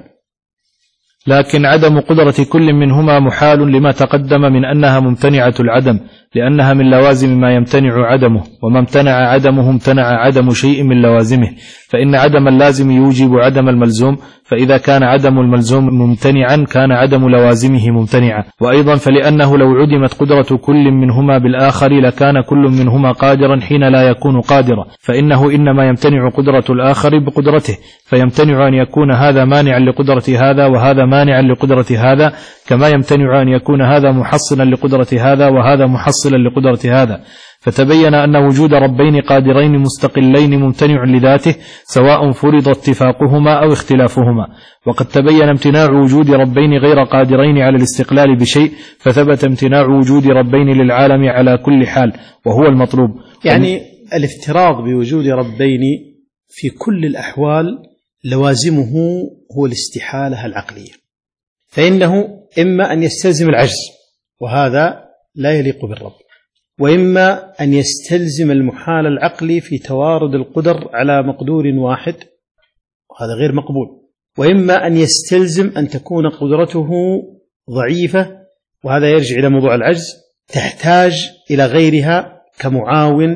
لكن عدم قدرة كل منهما محال لما تقدم من أنها ممتنعة العدم، لأنها من لوازم ما يمتنع عدمه، وما امتنع عدمه امتنع عدم شيء من لوازمه، فإن عدم اللازم يوجب عدم الملزوم، فإذا كان عدم الملزوم ممتنعا كان عدم لوازمه ممتنعا. وأيضا فلأنه لو عدمت قدرة كل منهما بالآخر لكان كل منهما قادرا حين لا يكون قادرا، فإنه إنما يمتنع قدرة الآخر بقدرته، فيمتنع أن يكون هذا مانعا لقدرة هذا وهذا مانعا لقدرة هذا، كما يمتنع أن يكون هذا محصلا لقدرة هذا وهذا محصلا لقدرة هذا. فتبين أن وجود ربين قادرين مستقلين ممتنع لذاته، سواء فرض اتفاقهما أو اختلافهما. وقد تبين امتناع وجود ربين غير قادرين على الاستقلال بشيء، فثبت امتناع وجود ربين للعالم على كل حال، وهو المطلوب. يعني الافتراض بوجود ربين في كل الأحوال لوازمه هو الاستحالة العقلية، فإنه إما أن يستلزم العجز وهذا لا يليق بالرب، وإما أن يستلزم المحال العقلي في توارد القدر على مقدور واحد وهذا غير مقبول، وإما أن يستلزم أن تكون قدرته ضعيفة وهذا يرجع إلى موضوع العجز، تحتاج إلى غيرها كمعاون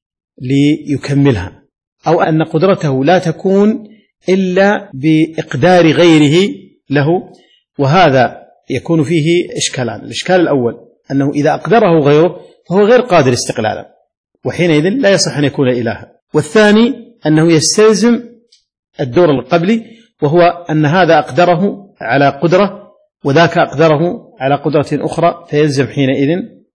ليكملها، أو أن قدرته لا تكون إلا بإقدار غيره له، وهذا يكون فيه إشكالان. الإشكال الأول أنه إذا أقدره غيره فهو غير قادر استقلالا، وحينئذ لا يصح أن يكون إلها. والثاني أنه يستلزم الدور القبلي، وهو أن هذا أقدره على قدرة وذاك أقدره على قدرة أخرى، فيلزم حينئذ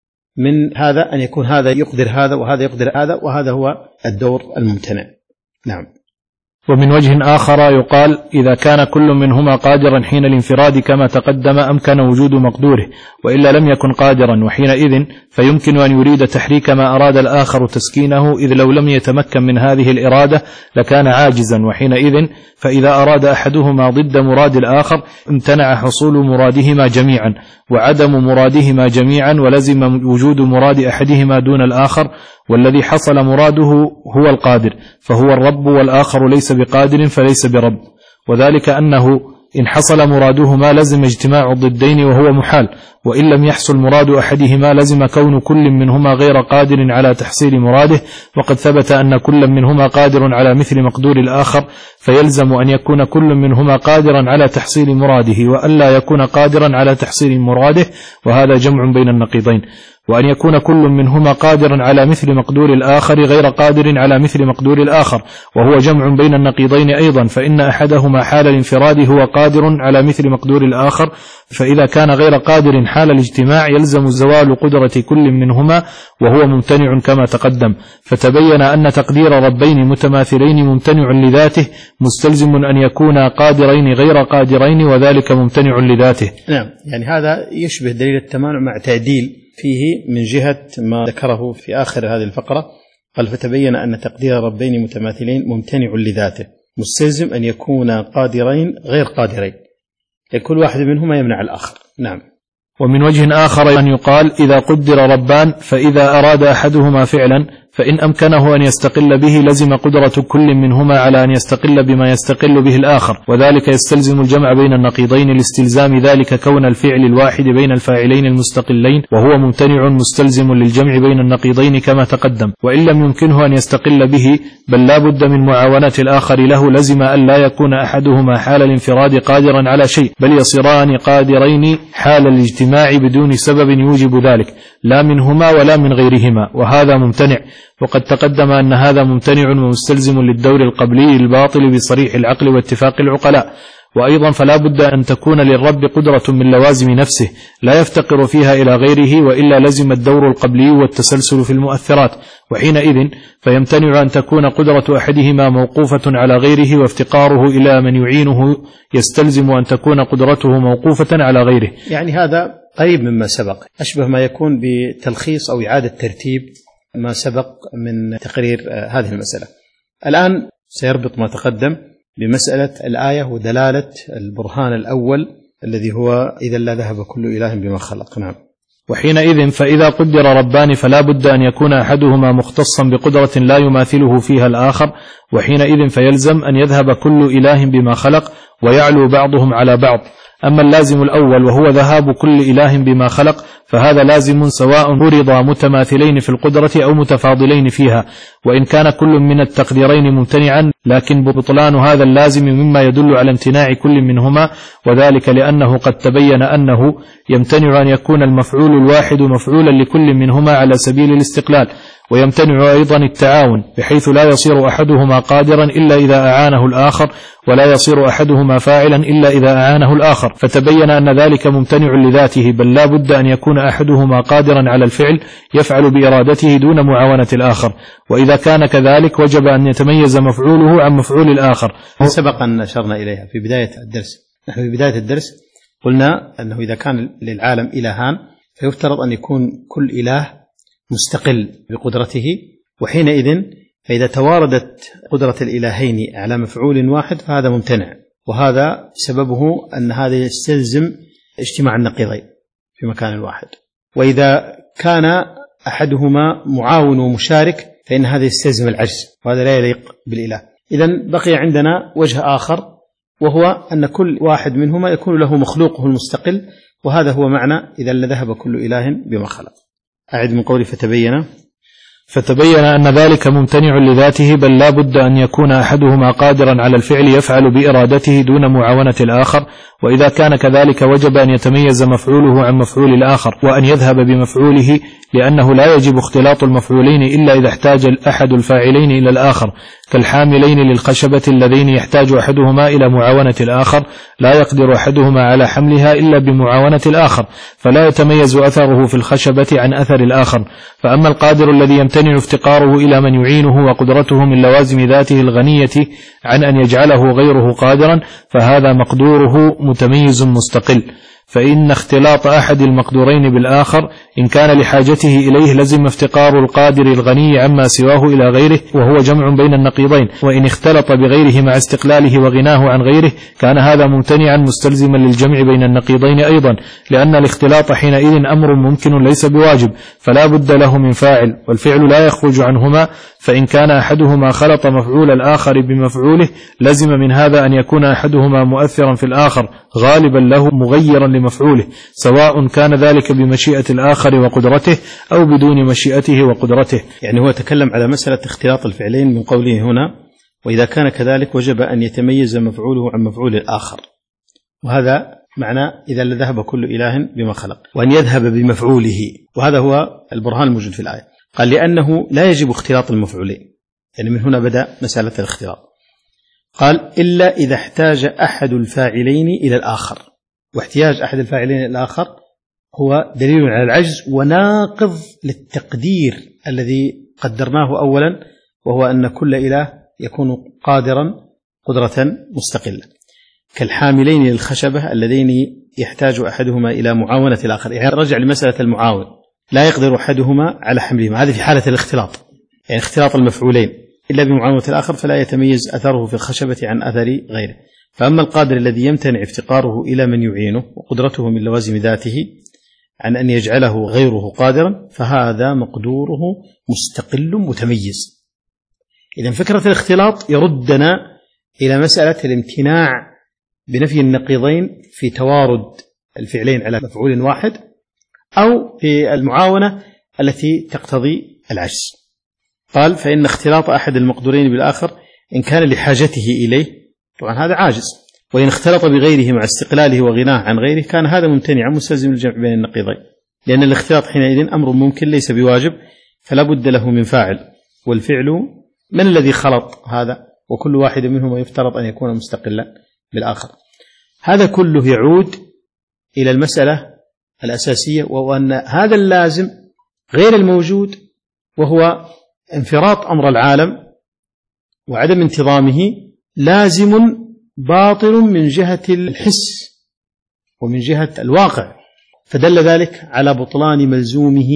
من هذا أن يكون هذا يقدر هذا وهذا يقدر هذا، وهذا هو الدور الممتنع. نعم. ومن وجه آخر يقال إذا كان كل منهما قادرا حين الانفراد كما تقدم أمكن وجود مقدوره، وإلا لم يكن قادرا، وحينئذ فيمكن أن يريد تحريك ما أراد الآخر تسكينه، إذ لو لم يتمكن من هذه الإرادة لكان عاجزا، وحينئذ فإذا أراد أحدهما ضد مراد الآخر امتنع حصول مرادهما جميعا وعدم مرادهما جميعا، ولزم وجود مراد أحدهما دون الآخر، والذي حصل مراده هو القادر فهو الرب، والآخر ليس بقادر فليس برب. وذلك أنه إن حصل مرادهما لزم اجتماع الضدين وهو محال، وإن لم يحصل مراد أحدهما لزم كون كل منهما غير قادر على تحصيل مراده، وقد ثبت أن كل منهما قادر على مثل مقدور الآخر، فيلزم أن يكون كل منهما قادرا على تحصيل مراده وألا يكون قادرا على تحصيل مراده، وهذا جمع بين النقيضين. وأن يكون كل منهما قادرا على مثل مقدور الآخر غير قادر على مثل مقدور الآخر، وهو جمع بين النقيضين أيضا، فإن أحدهما حال الانفراد هو قادر على مثل مقدور الآخر، فإذا كان غير قادر حال الاجتماع يلزم زوال قدرة كل منهما وهو ممتنع كما تقدم. فتبين أن تقدير ربين متماثلين ممتنع لذاته، مستلزم أن يكونا قادرين غير قادرين، وذلك ممتنع لذاته. نعم، يعني هذا يشبه دليل التمانع مع تعديل فيه من جهة ما ذكره في آخر هذه الفقرة، قال فتبين أن تقدير ربين متماثلين ممتنع لذاته، مستلزم أن يكون قادرين غير قادرين، كل واحد منهما يمنع الآخر. نعم. ومن وجه آخر أن يقال إذا قدر ربان فإذا أراد أحدهما فعلا فإن أمكنه أن يستقل به لزم قدرة كل منهما على أن يستقل بما يستقل به الآخر، وذلك يستلزم الجمع بين النقيضين لاستلزام ذلك كون الفعل الواحد بين الفاعلين المستقلين، وهو ممتنع مستلزم للجمع بين النقيضين كما تقدم. وإن لم يمكنه أن يستقل به بل لا بد من معاونة الآخر له لزم أن لا يكون أحدهما حال الانفراد قادرا على شيء، بل يصيران قادرين حال الاجتماع بدون سبب يوجب ذلك لا منهما ولا من غيرهما، وهذا ممتنع. وقد تقدم أن هذا ممتنع ومستلزم للدور القبلي الباطل بصريح العقل واتفاق العقلاء. وأيضا فلا بد أن تكون للرب قدرة من لوازم نفسه لا يفتقر فيها إلى غيره، وإلا لزم الدور القبلي والتسلسل في المؤثرات، وحينئذ فيمتنع أن تكون قدرة أحدهما موقوفة على غيره، وافتقاره إلى من يعينه يستلزم أن تكون قدرته موقوفة على غيره. يعني هذا قريب مما سبق، أشبه ما يكون بتلخيص أو إعادة ترتيب ما سبق من تقرير هذه المسألة. الآن سيربط ما تقدم بمسألة الآية ودلالة البرهان الأول الذي هو إذا لا ذهب كل إله بما خلق. نعم. وحينئذ فإذا قدر ربان فلا بد أن يكون أحدهما مختصا بقدرة لا يماثله فيها الآخر، وحينئذ فيلزم أن يذهب كل إله بما خلق ويعلو بعضهم على بعض. أما اللازم الأول وهو ذهاب كل إله بما خلق فهذا لازم سواء فرضا متماثلين في القدرة أو متفاضلين فيها، وإن كان كل من التقديرين ممتنعا، لكن بطلان هذا اللازم مما يدل على امتناع كل منهما، وذلك لأنه قد تبين أنه يمتنع أن يكون المفعول الواحد مفعولا لكل منهما على سبيل الاستقلال، ويمتنع أيضا التعاون بحيث لا يصير أحدهما قادرا إلا إذا أعانه الآخر، ولا يصير أحدهما فاعلا إلا إذا أعانه الآخر، فتبين أن ذلك ممتنع لذاته، بل لا بد أن يكون أحدهما قادرا على الفعل يفعل بإرادته دون معاونة الآخر، وإذا كان كذلك وجب أن يتميز مفعوله عن مفعول الآخر. سبق أن أشرنا إليها في بداية الدرس. نحن في بداية الدرس قلنا أنه إذا كان للعالم إلهان فيفترض أن يكون كل إله مستقل بقدرته، وحينئذ فإذا تواردت قدرة الإلهين على مفعول واحد فهذا ممتنع، وهذا سببه أن هذا يستلزم اجتماع النقيضين في مكان واحد، وإذا كان أحدهما معاون ومشارك فإن هذا يستلزم العجز، وهذا لا يليق بالإله. إذن بقي عندنا وجه آخر، وهو أن كل واحد منهما يكون له مخلوقه المستقل، وهذا هو معنى إذا لذهب كل إله بما خلق. أعد من قولي فتبين فتبين أن ذلك ممتنع لذاته، بل لا بد أن يكون أحدهما قادرا على الفعل يفعل بإرادته دون معاونة الآخر، وإذا كان كذلك وجب أن يتميز مفعوله عن مفعول الآخر وأن يذهب بمفعوله، لأنه لا يجب اختلاط المفعولين إلا إذا احتاج أحد الفاعلين إلى الآخر، كالحاملين للخشبة اللذين يحتاج أحدهما إلى معاونة الآخر لا يقدر أحدهما على حملها إلا بمعاونة الآخر، فلا يتميز أثره في الخشبة عن أثر الآخر. فأما القادر الذي يمتنع افتقاره إلى من يعينه وقدرته من لوازم ذاته الغنية عن أن يجعله غيره قادرا، فهذا مقدوره متميز مستقل. فإن اختلاط أحد المقدورين بالآخر إن كان لحاجته إليه لزم افتقار القادر الغني عما سواه إلى غيره، وهو جمع بين النقيضين، وإن اختلط بغيره مع استقلاله وغناه عن غيره كان هذا ممتنعا مستلزما للجمع بين النقيضين أيضا، لأن الاختلاط حينئذ أمر ممكن ليس بواجب، فلا بد له من فاعل، والفعل لا يخرج عنهما، فإن كان أحدهما خلط مفعول الآخر بمفعوله لزم من هذا أن يكون أحدهما مؤثرا في الآخر غالبا له مغيرا لمفعوله، سواء كان ذلك بمشيئة الآخر وقدرته أو بدون مشيئته وقدرته. يعني هو تكلم على مسألة اختلاط الفعلين من قوله هنا وإذا كان كذلك وجب أن يتميز مفعوله عن مفعول الآخر، وهذا معنى إذا ذهب كل إله بما خلق، وأن يذهب بمفعوله، وهذا هو البرهان الموجود في الآية. قال لأنه لا يجب اختلاط المفعولين، يعني من هنا بدأ مسألة الاختلاط. قال إلا إذا احتاج أحد الفاعلين إلى الآخر، واحتياج أحد الفاعلين إلى الآخر هو دليل على العجز وناقض للتقدير الذي قدرناه أولا، وهو أن كل إله يكون قادرا قدرة مستقلة، كالحاملين للخشبة اللذين يحتاج أحدهما إلى معاونة الآخر. يعني رجع لمسألة المعاون، لا يقدر أحدهما على حملهما، هذه في حالة الاختلاط، يعني اختلاط المفعولين إلا بمعاونة الآخر فلا يتميز أثره في الخشبة عن أثر غيره. فأما القادر الذي يمتنع افتقاره إلى من يعينه وقدرته من لوازم ذاته عن أن يجعله غيره قادرا، فهذا مقدوره مستقل متميز. إذن فكرة الاختلاط يردنا إلى مسألة الامتناع بنفي النقيضين في توارد الفعلين على مفعول واحد، أو في المعاونة التي تقتضي العجز. قال: فإن اختلاط أحد المقدورين بالآخر إن كان لحاجته إليه، طبعا هذا عاجز، وإن اختلط بغيره مع استقلاله وغناه عن غيره كان هذا ممتنعا مستلزم الجمع بين النقيضين، لأن الاختلاط حينئذ أمر ممكن ليس بواجب، فلا بد له من فاعل، والفعل من الذي خلط هذا؟ وكل واحد منهما يفترض أن يكون مستقلا بالآخر. هذا كله يعود إلى المسألة الأساسية، وهو أن هذا اللازم غير الموجود، وهو انفراط أمر العالم وعدم انتظامه، لازم باطل من جهة الحس ومن جهة الواقع، فدل ذلك على بطلان ملزومه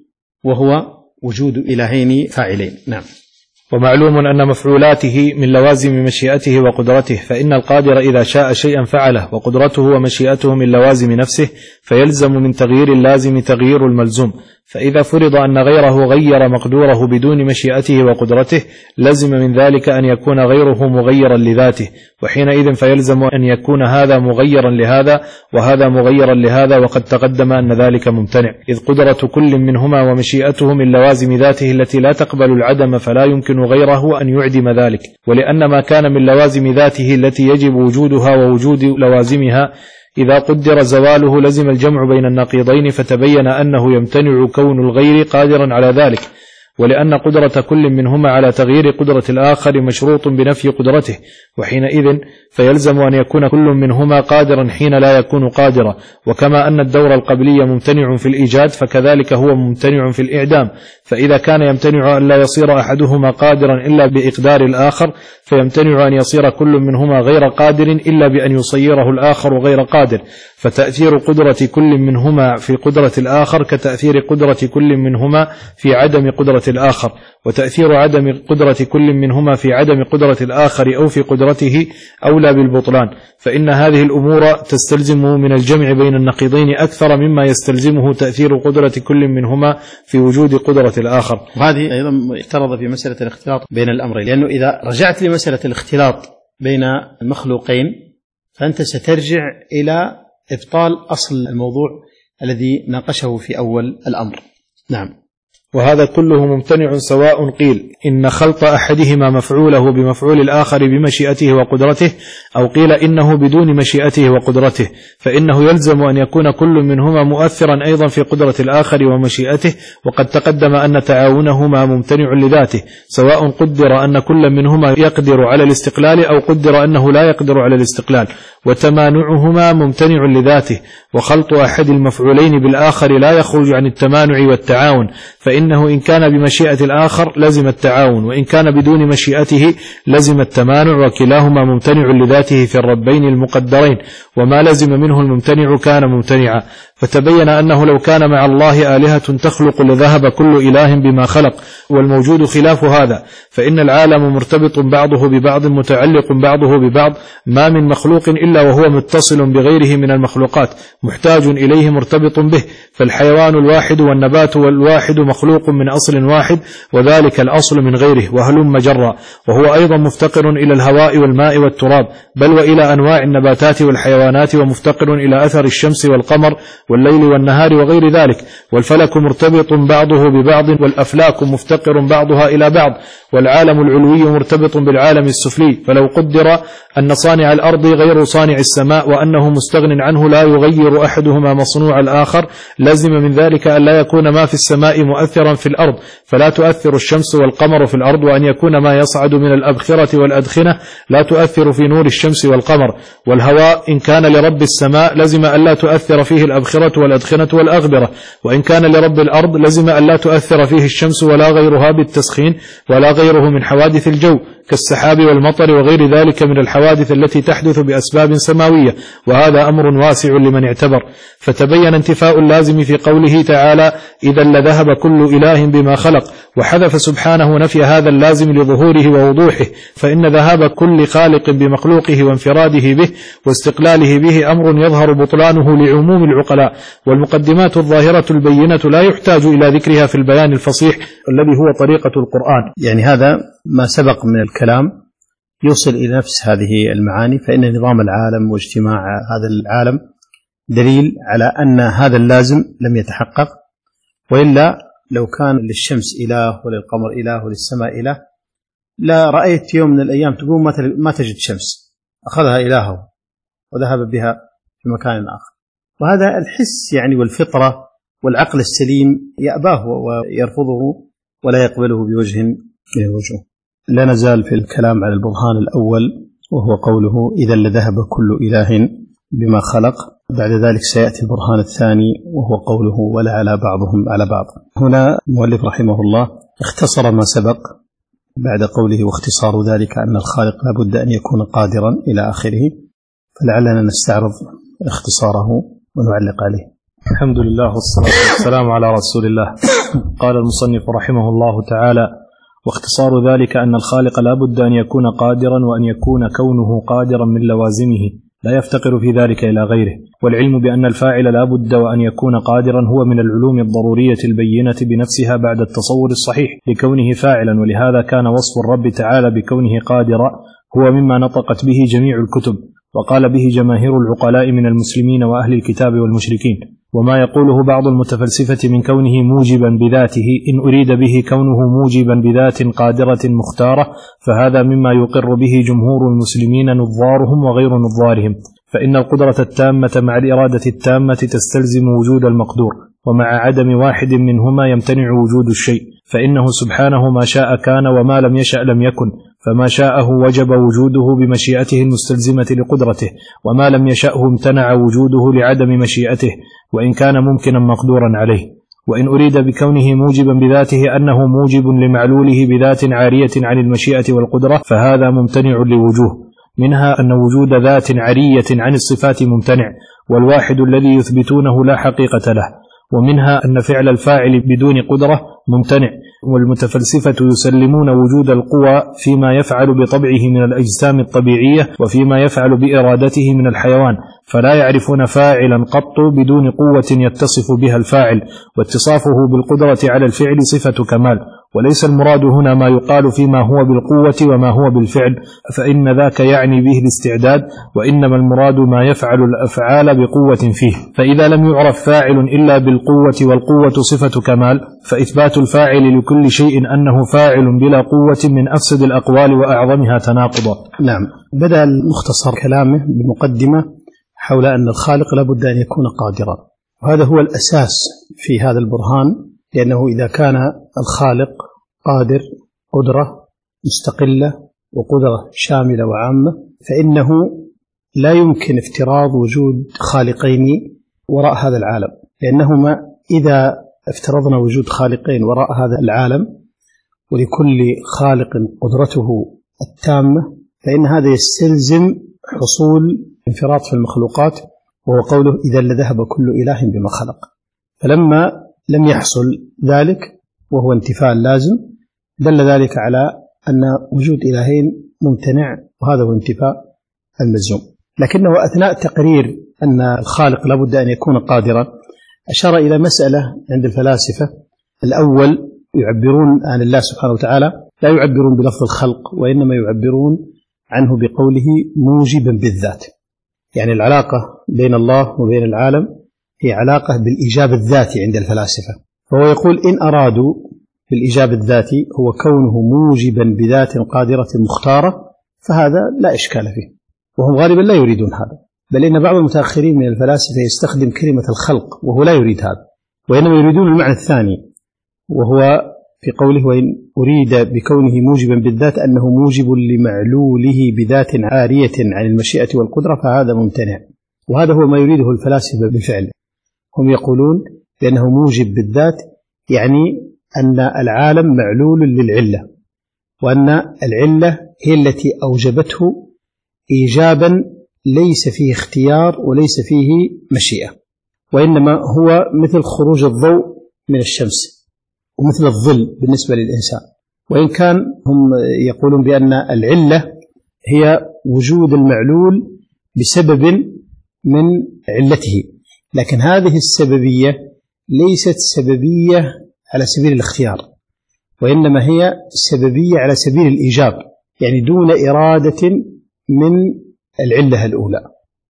وهو وجود إلهين فاعلين. نعم. ومعلوم أن مفعولاته من لوازم مشيئته وقدرته، فإن القادر إذا شاء شيئا فعله، وقدرته ومشيئته من لوازم نفسه، فيلزم من تغيير اللازم تغيير الملزوم. فإذا فرض أن غيره غير مقدوره بدون مشيئته وقدرته، لزم من ذلك أن يكون غيره مغيرا لذاته، وحينئذ فيلزم أن يكون هذا مغيرا لهذا وهذا مغيرا لهذا، وقد تقدم أن ذلك ممتنع، إذ قدرة كل منهما ومشيئته من لوازم ذاته التي لا تقبل العدم، فلا يمكن غيره أن يعدم ذلك. ولأن ما كان من لوازم ذاته التي يجب وجودها ووجود لوازمها إذا قدر زواله لزم الجمع بين النقيضين، فتبين أنه يمتنع كون الغير قادرا على ذلك، ولأن قدرة كل منهما على تغيير قدرة الآخر مشروط بنفي قدرته، وحينئذ فيلزم أن يكون كل منهما قادرا حين لا يكون قادرا. وكما أن الدور القبلي ممتنع في الإيجاد، فكذلك هو ممتنع في الإعدام. فإذا كان يمتنع أن لا يصير أحدهما قادرا إلا بإقدار الآخر، فيمتنع أن يصير كل منهما غير قادر إلا بأن يصيره الآخر غير قادر. فتأثير قدرة كل منهما في قدرة الآخر كتأثير قدرة كل منهما في عدم قدرة الآخر، وتأثير عدم قدرة كل منهما في عدم قدرة الآخر أو في قدرته أولى بالبطلان. فإن هذه الأمور تستلزم من الجمع بين النقيضين أكثر مما يستلزمه تأثير قدرة كل منهما في وجود قدرة الآخر. وهذه أيضا افترض في مسألة الاختلاط بين الأمرين، لأنه إذا رجعت لمسألة الاختلاط بين المخلوقين فأنت سترجع إلى إبطال أصل الموضوع الذي ناقشه في أول الأمر. نعم. وهذا كله ممتنع، سواء قيل إن خلط أحدهما مفعوله بمفعول الآخر بمشيئته وقدرته، أو قيل إنه بدون مشيئته وقدرته، فإنه يلزم أن يكون كل منهما مؤثرا أيضا في قدرة الآخر ومشيئته. وقد تقدم أن تعاونهما ممتنع لذاته، سواء قدر أن كل منهما يقدر على الاستقلال أو قدر أنه لا يقدر على الاستقلال، وتمانعهما ممتنع لذاته. وخلط أحد المفعولين بالآخر لا يخرج عن التمانع والتعاون، فإنه إن كان بمشيئة الآخر لزم التعاون، وإن كان بدون مشيئته لزم التمانع، وكلاهما ممتنع لذاته في الربين المقدرين، وما لزم منه الممتنع كان ممتنعا. فتبين أنه لو كان مع الله آلهة تخلق لذهب كل إله بما خلق، والموجود خلاف هذا، فإن العالم مرتبط بعضه ببعض متعلق بعضه ببعض، ما من مخلوق إلا وهو متصل بغيره من المخلوقات محتاج إليه مرتبط به. فالحيوان الواحد والنبات الواحد مخلوق من أصل واحد، وذلك الأصل من غيره، وهلم جرا. وهو أيضا مفتقر إلى الهواء والماء والتراب، بل وإلى أنواع النباتات والحيوانات، ومفتقر إلى أثر الشمس والقمر والليل والنهار وغير ذلك. والفلك مرتبط بعضه ببعض، والأفلاك مفتقر بعضها إلى بعض. والعالم العلوي مرتبط بالعالم السفلي، فلو قدر أن صانع الأرض غير صانع السماء، وأنه مستغن عنه لا يغير أحدهما مصنوع الآخر، لازم من ذلك أن لا يكون ما في السماء مؤثرا في الأرض فلا تؤثر الشمس والقمر في الأرض، وأن يكون ما يصعد من الأبخرة والأدخنة لا تؤثر في نور الشمس والقمر. والهواء إن كان لرب السماء لزم أن لا تؤثر فيه الأبخرة والأدخنة والأغبرة، وإن كان لرب الأرض لزم أن لا تؤثر فيه الشمس ولا غيرها بالتسخين ولا غيره من حوادث الجو كالسحاب والمطر وغير ذلك من الحوادث التي تحدث بأسباب سماوية، وهذا أمر واسع لمن اعتبر. فتبين انتفاء اللازم في قوله تعالى إذا لذهب كل إله بما خلق، وحذف سبحانه نفي هذا اللازم لظهوره ووضوحه، فإن ذهاب كل خالق بمخلوقه وانفراده به واستقلاله به أمر يظهر بطلانه لعموم العقلاء. الأشياء، والمقدمات الظاهرة البينة لا يحتاج إلى ذكرها في البيان الفصيح الذي هو طريقة القرآن. يعني هذا ما سبق من الكلام يوصل إلى نفس هذه المعاني، فإن نظام العالم واجتماع هذا العالم دليل على أن هذا اللازم لم يتحقق، وإلا لو كان للشمس إله وللقمر إله وللسماء إله لا رأيت يوم من الأيام تقوم ما تجد شمس، أخذها إلهه وذهب بها في مكان آخر. وهذا الحس يعني والفطرة والعقل السليم يأباه ويرفضه ولا يقبله بوجه من الوجوه. لا نزال في الكلام على البرهان الأول، وهو قوله إذا لذهب كل إله بما خلق. بعد ذلك سيأتي البرهان الثاني وهو قوله ولا على بعضهم على بعض. هنا المؤلف رحمه الله اختصر ما سبق بعد قوله واختصار ذلك أن الخالق لا بد أن يكون قادرا إلى آخره، فلعلنا نستعرض اختصاره ونعلق عليه. الحمد لله والصلاة والسلام على رسول الله. قال المصنف رحمه الله تعالى واختصار ذلك أن الخالق لا بد أن يكون قادرا، وأن يكون كونه قادرا من لوازمه لا يفتقر في ذلك إلى غيره. والعلم بأن الفاعل لا بد وأن يكون قادرا هو من العلوم الضرورية البينة بنفسها بعد التصور الصحيح لكونه فاعلا، ولهذا كان وصف الرب تعالى بكونه قادرا هو مما نطقت به جميع الكتب وقال به جماهير العقلاء من المسلمين وأهل الكتاب والمشركين. وما يقوله بعض المتفلسفة من كونه موجبا بذاته إن أريد به كونه موجبا بذات قادرة مختارة، فهذا مما يقر به جمهور المسلمين نظارهم وغير نظارهم، فإن القدرة التامة مع الإرادة التامة تستلزم وجود المقدور، ومع عدم واحد منهما يمتنع وجود الشيء، فإنه سبحانه ما شاء كان وما لم يشأ لم يكن، فما شاءه وجب وجوده بمشيئته المستلزمة لقدرته، وما لم يشأه امتنع وجوده لعدم مشيئته وإن كان ممكنا مقدورا عليه. وإن أريد بكونه موجبا بذاته أنه موجب لمعلوله بذات عارية عن المشيئة والقدرة، فهذا ممتنع لوجوه، منها أن وجود ذات عارية عن الصفات ممتنع، والواحد الذي يثبتونه لا حقيقة له، ومنها أن فعل الفاعل بدون قدرة ممتنع. والمتفلسفة يسلمون وجود القوى فيما يفعل بطبعه من الأجسام الطبيعية وفيما يفعل بإرادته من الحيوان، فلا يعرفون فاعلا قط بدون قوة يتصف بها الفاعل، واتصافه بالقدرة على الفعل صفة كمال، وليس المراد هنا ما يقال فيما هو بالقوة وما هو بالفعل، فإن ذاك يعني به الاستعداد، وإنما المراد ما يفعل الأفعال بقوة فيه. فإذا لم يعرف فاعل إلا بالقوة والقوة صفة كمال، فإثبات الفاعل لكل شيء أنه فاعل بلا قوة من أفسد الأقوال وأعظمها تناقضا. نعم. بدأ المختصر كلامه بمقدمة حول أن الخالق لا بد أن يكون قادرا، وهذا هو الأساس في هذا البرهان، لأنه إذا كان الخالق قادر قدرة مستقلة وقدرة شاملة وعامة، فإنه لا يمكن افتراض وجود خالقين وراء هذا العالم، لأنهما إذا افترضنا وجود خالقين وراء هذا العالم ولكل خالق قدرته التامة، فإن هذا يستلزم حصول انفراط في المخلوقات، وهو قوله إذا لذهب كل إله بما خلق. فلما لم يحصل ذلك وهو انتفاء لازم، دل ذلك على أن وجود إلهين ممتنع، وهذا هو انتفاء الملزوم. لكنه أثناء تقرير أن الخالق لابد أن يكون قادرا أشار إلى مسألة عند الفلاسفة. الأول يعبرون عن الله سبحانه وتعالى لا يعبرون بلفظ الخلق، وإنما يعبرون عنه بقوله موجبا بالذات، يعني العلاقة بين الله وبين العالم هي علاقة بالإيجاب الذاتي عند الفلاسفة. فهو يقول إن أرادوا بالإيجاب الذاتي هو كونه موجبا بذات قادرة مختارة، فهذا لا إشكال فيه، وهم غالبا لا يريدون هذا، بل إن بعض المتأخرين من الفلاسفة يستخدم كلمة الخلق وهو لا يريد هذا، وإنما يريدون المعنى الثاني، وهو في قوله وإن أريد بكونه موجبا بالذات أنه موجب لمعلوله بذات عارية عن المشيئة والقدرة، فهذا ممتنع. وهذا هو ما يريده الفلاسفة بالفعل. هم يقولون بأنه موجب بالذات يعني أن العالم معلول للعلة، وأن العلة هي التي أوجبته إيجابا ليس فيه اختيار وليس فيه مشيئة، وإنما هو مثل خروج الضوء من الشمس ومثل الظل بالنسبة للإنسان. وإن كان هم يقولون بأن العلة هي وجود المعلول بسبب من علته، لكن هذه السببية ليست سببية على سبيل الاختيار، وإنما هي سببية على سبيل الإيجاب، يعني دون إرادة من العلة الأولى.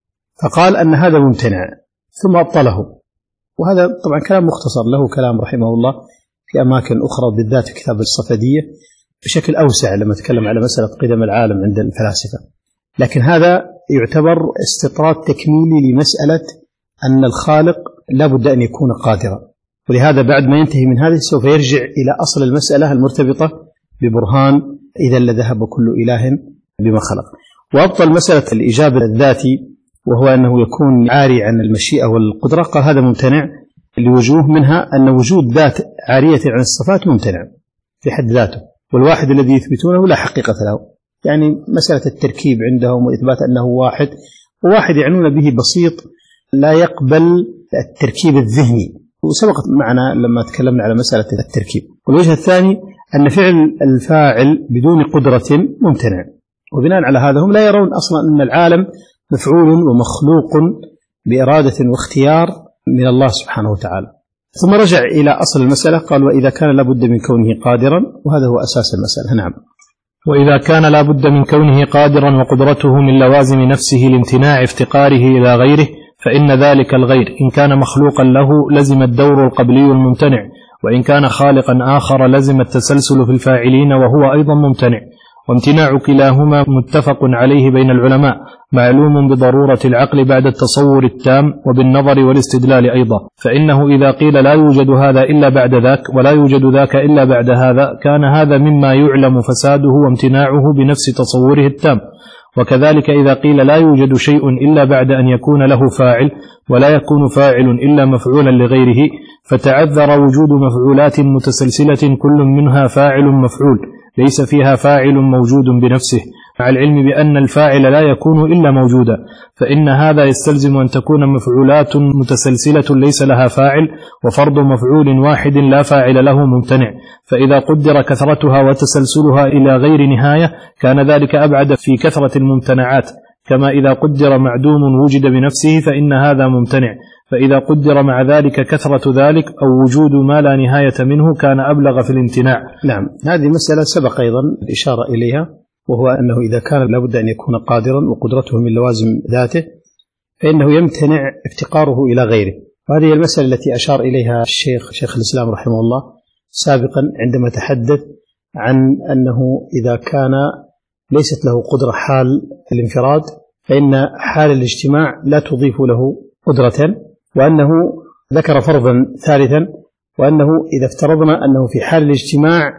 فقال أن هذا ممتنع ثم أبطله، وهذا طبعا كلام مختصر له كلام رحمه الله في أماكن أخرى، بالذات في كتاب الصفدية بشكل أوسع لما تكلم على مسألة قدم العالم عند الفلاسفة. لكن هذا يعتبر استطراد تكميلي لمسألة أن الخالق لا بد أن يكون قادرا، ولهذا بعد ما ينتهي من هذه سوف يرجع إلى أصل المسألة المرتبطة ببرهان إذا لذهب كل إله بما خلق. وأبطل مسألة الإجابة الذاتي، وهو أنه يكون عاري عن المشيئة والقدرة، قال هذا ممتنع لوجوه، منها أن وجود ذات عارية عن الصفات ممتنع في حد ذاته، والواحد الذي يثبتونه لا حقيقة له. يعني مسألة التركيب عندهم وإثبات أنه واحد، وواحد يعنون به بسيط لا يقبل التركيب الذهني، وسبقت معنا لما تكلمنا على مسألة التركيب. والوجه الثاني أن فعل الفاعل بدون قدرة ممتنع، وبناء على هذا هم لا يرون أصلا أن العالم مفعول ومخلوق بإرادة واختيار من الله سبحانه وتعالى. ثم رجع إلى أصل المسألة، قال وإذا كان لابد من كونه قادرا، وهذا هو أساس المسألة. نعم. وإذا كان لابد من كونه قادرا وقدرته من لوازم نفسه لامتناع افتقاره إلى غيره، فإن ذلك الغير إن كان مخلوقا له لزم الدور القبلي الممتنع، وإن كان خالقا آخر لزم التسلسل في الفاعلين وهو أيضا ممتنع. وامتناع كلاهما متفق عليه بين العلماء، معلوم بضرورة العقل بعد التصور التام وبالنظر والاستدلال أيضا، فإنه إذا قيل لا يوجد هذا إلا بعد ذاك ولا يوجد ذاك إلا بعد هذا، كان هذا مما يعلم فساده وامتناعه بنفس تصوره التام. وكذلك إذا قيل لا يوجد شيء إلا بعد أن يكون له فاعل ولا يكون فاعل إلا مفعولا لغيره، فتعذر وجود مفعولات متسلسلة كل منها فاعل مفعول ليس فيها فاعل موجود بنفسه، مع العلم بأن الفاعل لا يكون إلا موجودا، فإن هذا يستلزم أن تكون مفعولات متسلسلة ليس لها فاعل، وفرض مفعول واحد لا فاعل له ممتنع. فإذا قدر كثرتها وتسلسلها إلى غير نهاية كان ذلك أبعد في كثرة الممتنعات، كما إذا قدر معدوم وجد بنفسه فإن هذا ممتنع، فإذا قدر مع ذلك كثرة ذلك أو وجود ما لا نهاية منه كان أبلغ في الامتناع. نعم، هذه مسألة سبق أيضا الإشارة إليها، وهو أنه إذا كان لابد أن يكون قادرا وقدرته من لوازم ذاته فإنه يمتنع افتقاره إلى غيره. وهذه المسألة التي أشار إليها الشيخ شيخ الإسلام رحمه الله سابقا عندما تحدث عن أنه إذا كان ليست له قدرة حال الانفراد فإن حال الاجتماع لا تضيف له قدرة، وأنه ذكر فرضا ثالثا، وأنه إذا افترضنا أنه في حال الاجتماع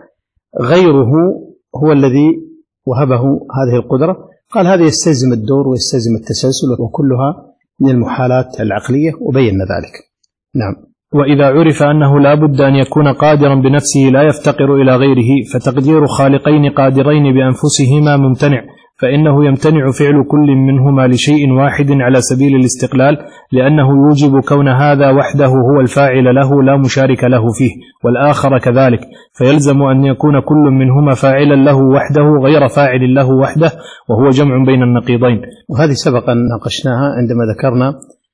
غيره هو الذي وهبه هذه القدرة، قال هذا يستلزم الدور ويستلزم التسلسل وكلها من المحالات العقلية، وبينا ذلك. نعم. وإذا عرف أنه لا بد أن يكون قادرا بنفسه لا يفتقر إلى غيره، فتقدير خالقين قادرين بأنفسهما ممتنع، فإنه يمتنع فعل كل منهما لشيء واحد على سبيل الاستقلال، لأنه يوجب كون هذا وحده هو الفاعل له لا مشارك له فيه، والآخر كذلك، فيلزم أن يكون كل منهما فاعلا له وحده غير فاعل له وحده، وهو جمع بين النقيضين. وهذه سبقا ناقشناها عندما ذكرنا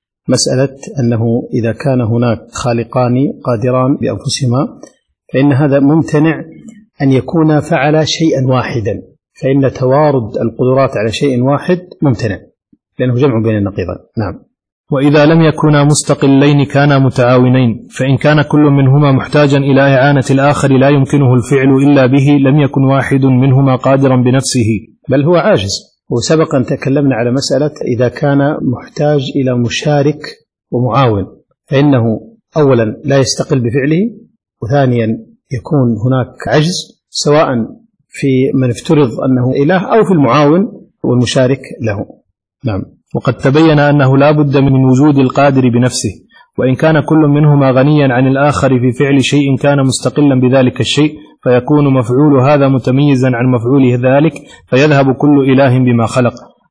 مسألة أنه إذا كان هناك خالقان قادران بأنفسهما فإن هذا ممتنع أن يكون فعل شيئا واحدا، فإن توارد القدرات على شيء واحد ممتنع لأنه جمع بين النقيضين. نعم. وإذا لم يكونا مستقلين كانا متعاونين، فإن كان كل منهما محتاجا إلى إعانة الآخر لا يمكنه الفعل إلا به لم يكن واحد منهما قادرا بنفسه، بل هو عاجز. وسبقا تكلمنا على مسألة إذا كان محتاج إلى مشارك ومعاون فإنه أولا لا يستقل بفعله، وثانيا يكون هناك عجز سواء في من افترض أنه إله أو في المعاون والمشارك له. نعم. وقد تبين أنه لا بد من وجود القادر بنفسه، وإن كان كل منهما غنيا عن الآخر في فعل شيء كان مستقلا بذلك الشيء، فيكون مفعول هذا متميزا عن مفعوله ذلك، فيذهب كل إله بما خلق.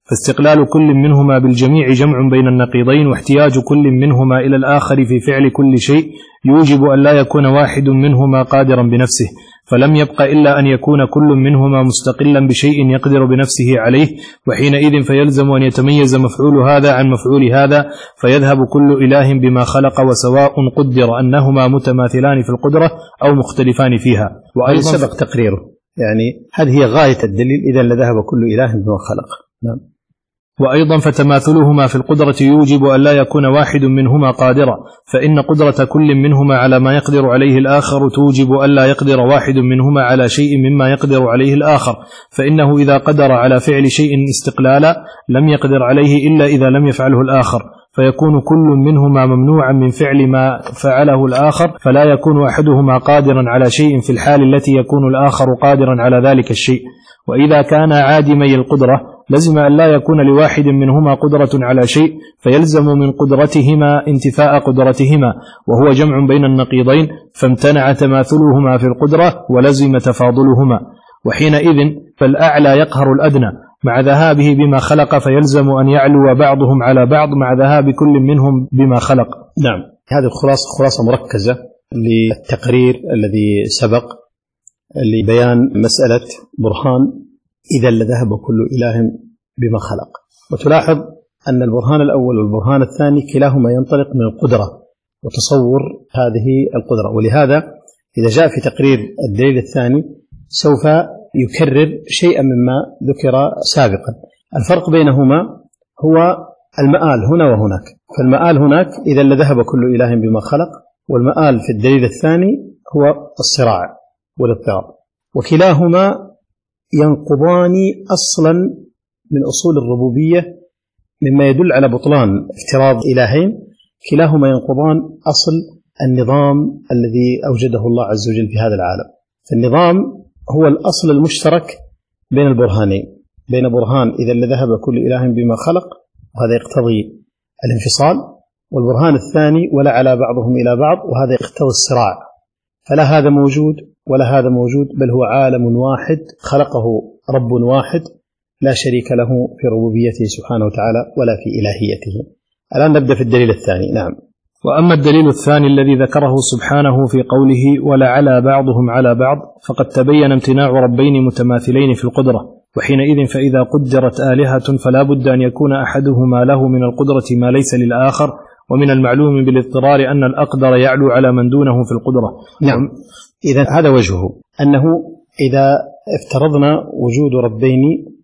فاستقلال كل منهما بالجميع جمع بين النقيضين، واحتياج كل منهما إلى الآخر في فعل كل شيء يوجب أن لا يكون واحد منهما قادرا بنفسه، فلم يبق إلا أن يكون كل منهما مستقلا بشيء يقدر بنفسه عليه، وحينئذ فيلزم أن يتميز مفعول هذا عن مفعول هذا، فيذهب كل إله بما خلق، وسواء قدر أنهما متماثلان في القدرة أو مختلفان فيها. وأيضا سبق تقريره، يعني هذه هي غاية الدليل، إذا لذهب كل إله بما خلق. نعم. وأيضا فتماثلهما في القدرة يوجب أن لا يكون واحد منهما قادرا، فإن قدرة كل منهما على ما يقدر عليه الآخر توجب أن لا يقدر واحد منهما على شيء مما يقدر عليه الآخر، فإنه إذا قدر على فعل شيء استقلالا لم يقدر عليه إلا إذا لم يفعله الآخر، فيكون كل منهما ممنوعا من فعل ما فعله الآخر، فلا يكون أحدهما قادرا على شيء في الحال التي يكون الآخر قادرا على ذلك الشيء. وإذا كان عادمي القدرة لزم أن لا يكون لواحد منهما قدرة على شيء، فيلزم من قدرتهما انتفاء قدرتهما، وهو جمع بين النقيضين، فامتنع تماثلهما في القدرة ولزم تفاضلهما، وحينئذ فالأعلى يقهر الأدنى مع ذهابه بما خلق، فيلزم أن يعلو بعضهم على بعض مع ذهاب كل منهم بما خلق. نعم، هذه الخلاصة خلاصة مركزة للتقرير الذي سبق لبيان مسألة برهان إذا لذهب كل إله بما خلق. وتلاحظ أن البرهان الأول والبرهان الثاني كلاهما ينطلق من القدرة وتصور هذه القدرة، ولهذا إذا جاء في تقرير الدليل الثاني سوف يكرر شيئا مما ذكر سابقا. الفرق بينهما هو المآل هنا وهناك، فالمآل هناك إذا لذهب كل إله بما خلق، والمآل في الدليل الثاني هو الصراع والاضطراب، وكلاهما ينقضان أصلا من أصول الربوبية مما يدل على بطلان افتراض إلهين، كلاهما ينقضان أصل النظام الذي أوجده الله عز وجل في هذا العالم. فالنظام هو الأصل المشترك بين البرهانين، بين برهان إذا لذهب كل إله بما خلق وهذا يقتضي الانفصال، والبرهان الثاني ولا على بعضهم إلى بعض وهذا يقتضي الصراع. فلا هذا موجود ولا هذا موجود، بل هو عالم واحد خلقه رب واحد لا شريك له في ربوبيته سبحانه وتعالى ولا في إلهيته. الآن نبدأ في الدليل الثاني. نعم. وأما الدليل الثاني الذي ذكره سبحانه في قوله ولا على بعضهم على بعض، فقد تبين امتناع ربين متماثلين في القدرة، وحينئذ فإذا قدرت آلهة فلا بد أن يكون أحدهما له من القدرة ما ليس للآخر، ومن المعلوم بالاضطرار أن الأقدر يعلو على من دونه في القدرة. نعم. إذا هذا وجهه، أنه إذا افترضنا وجود ربين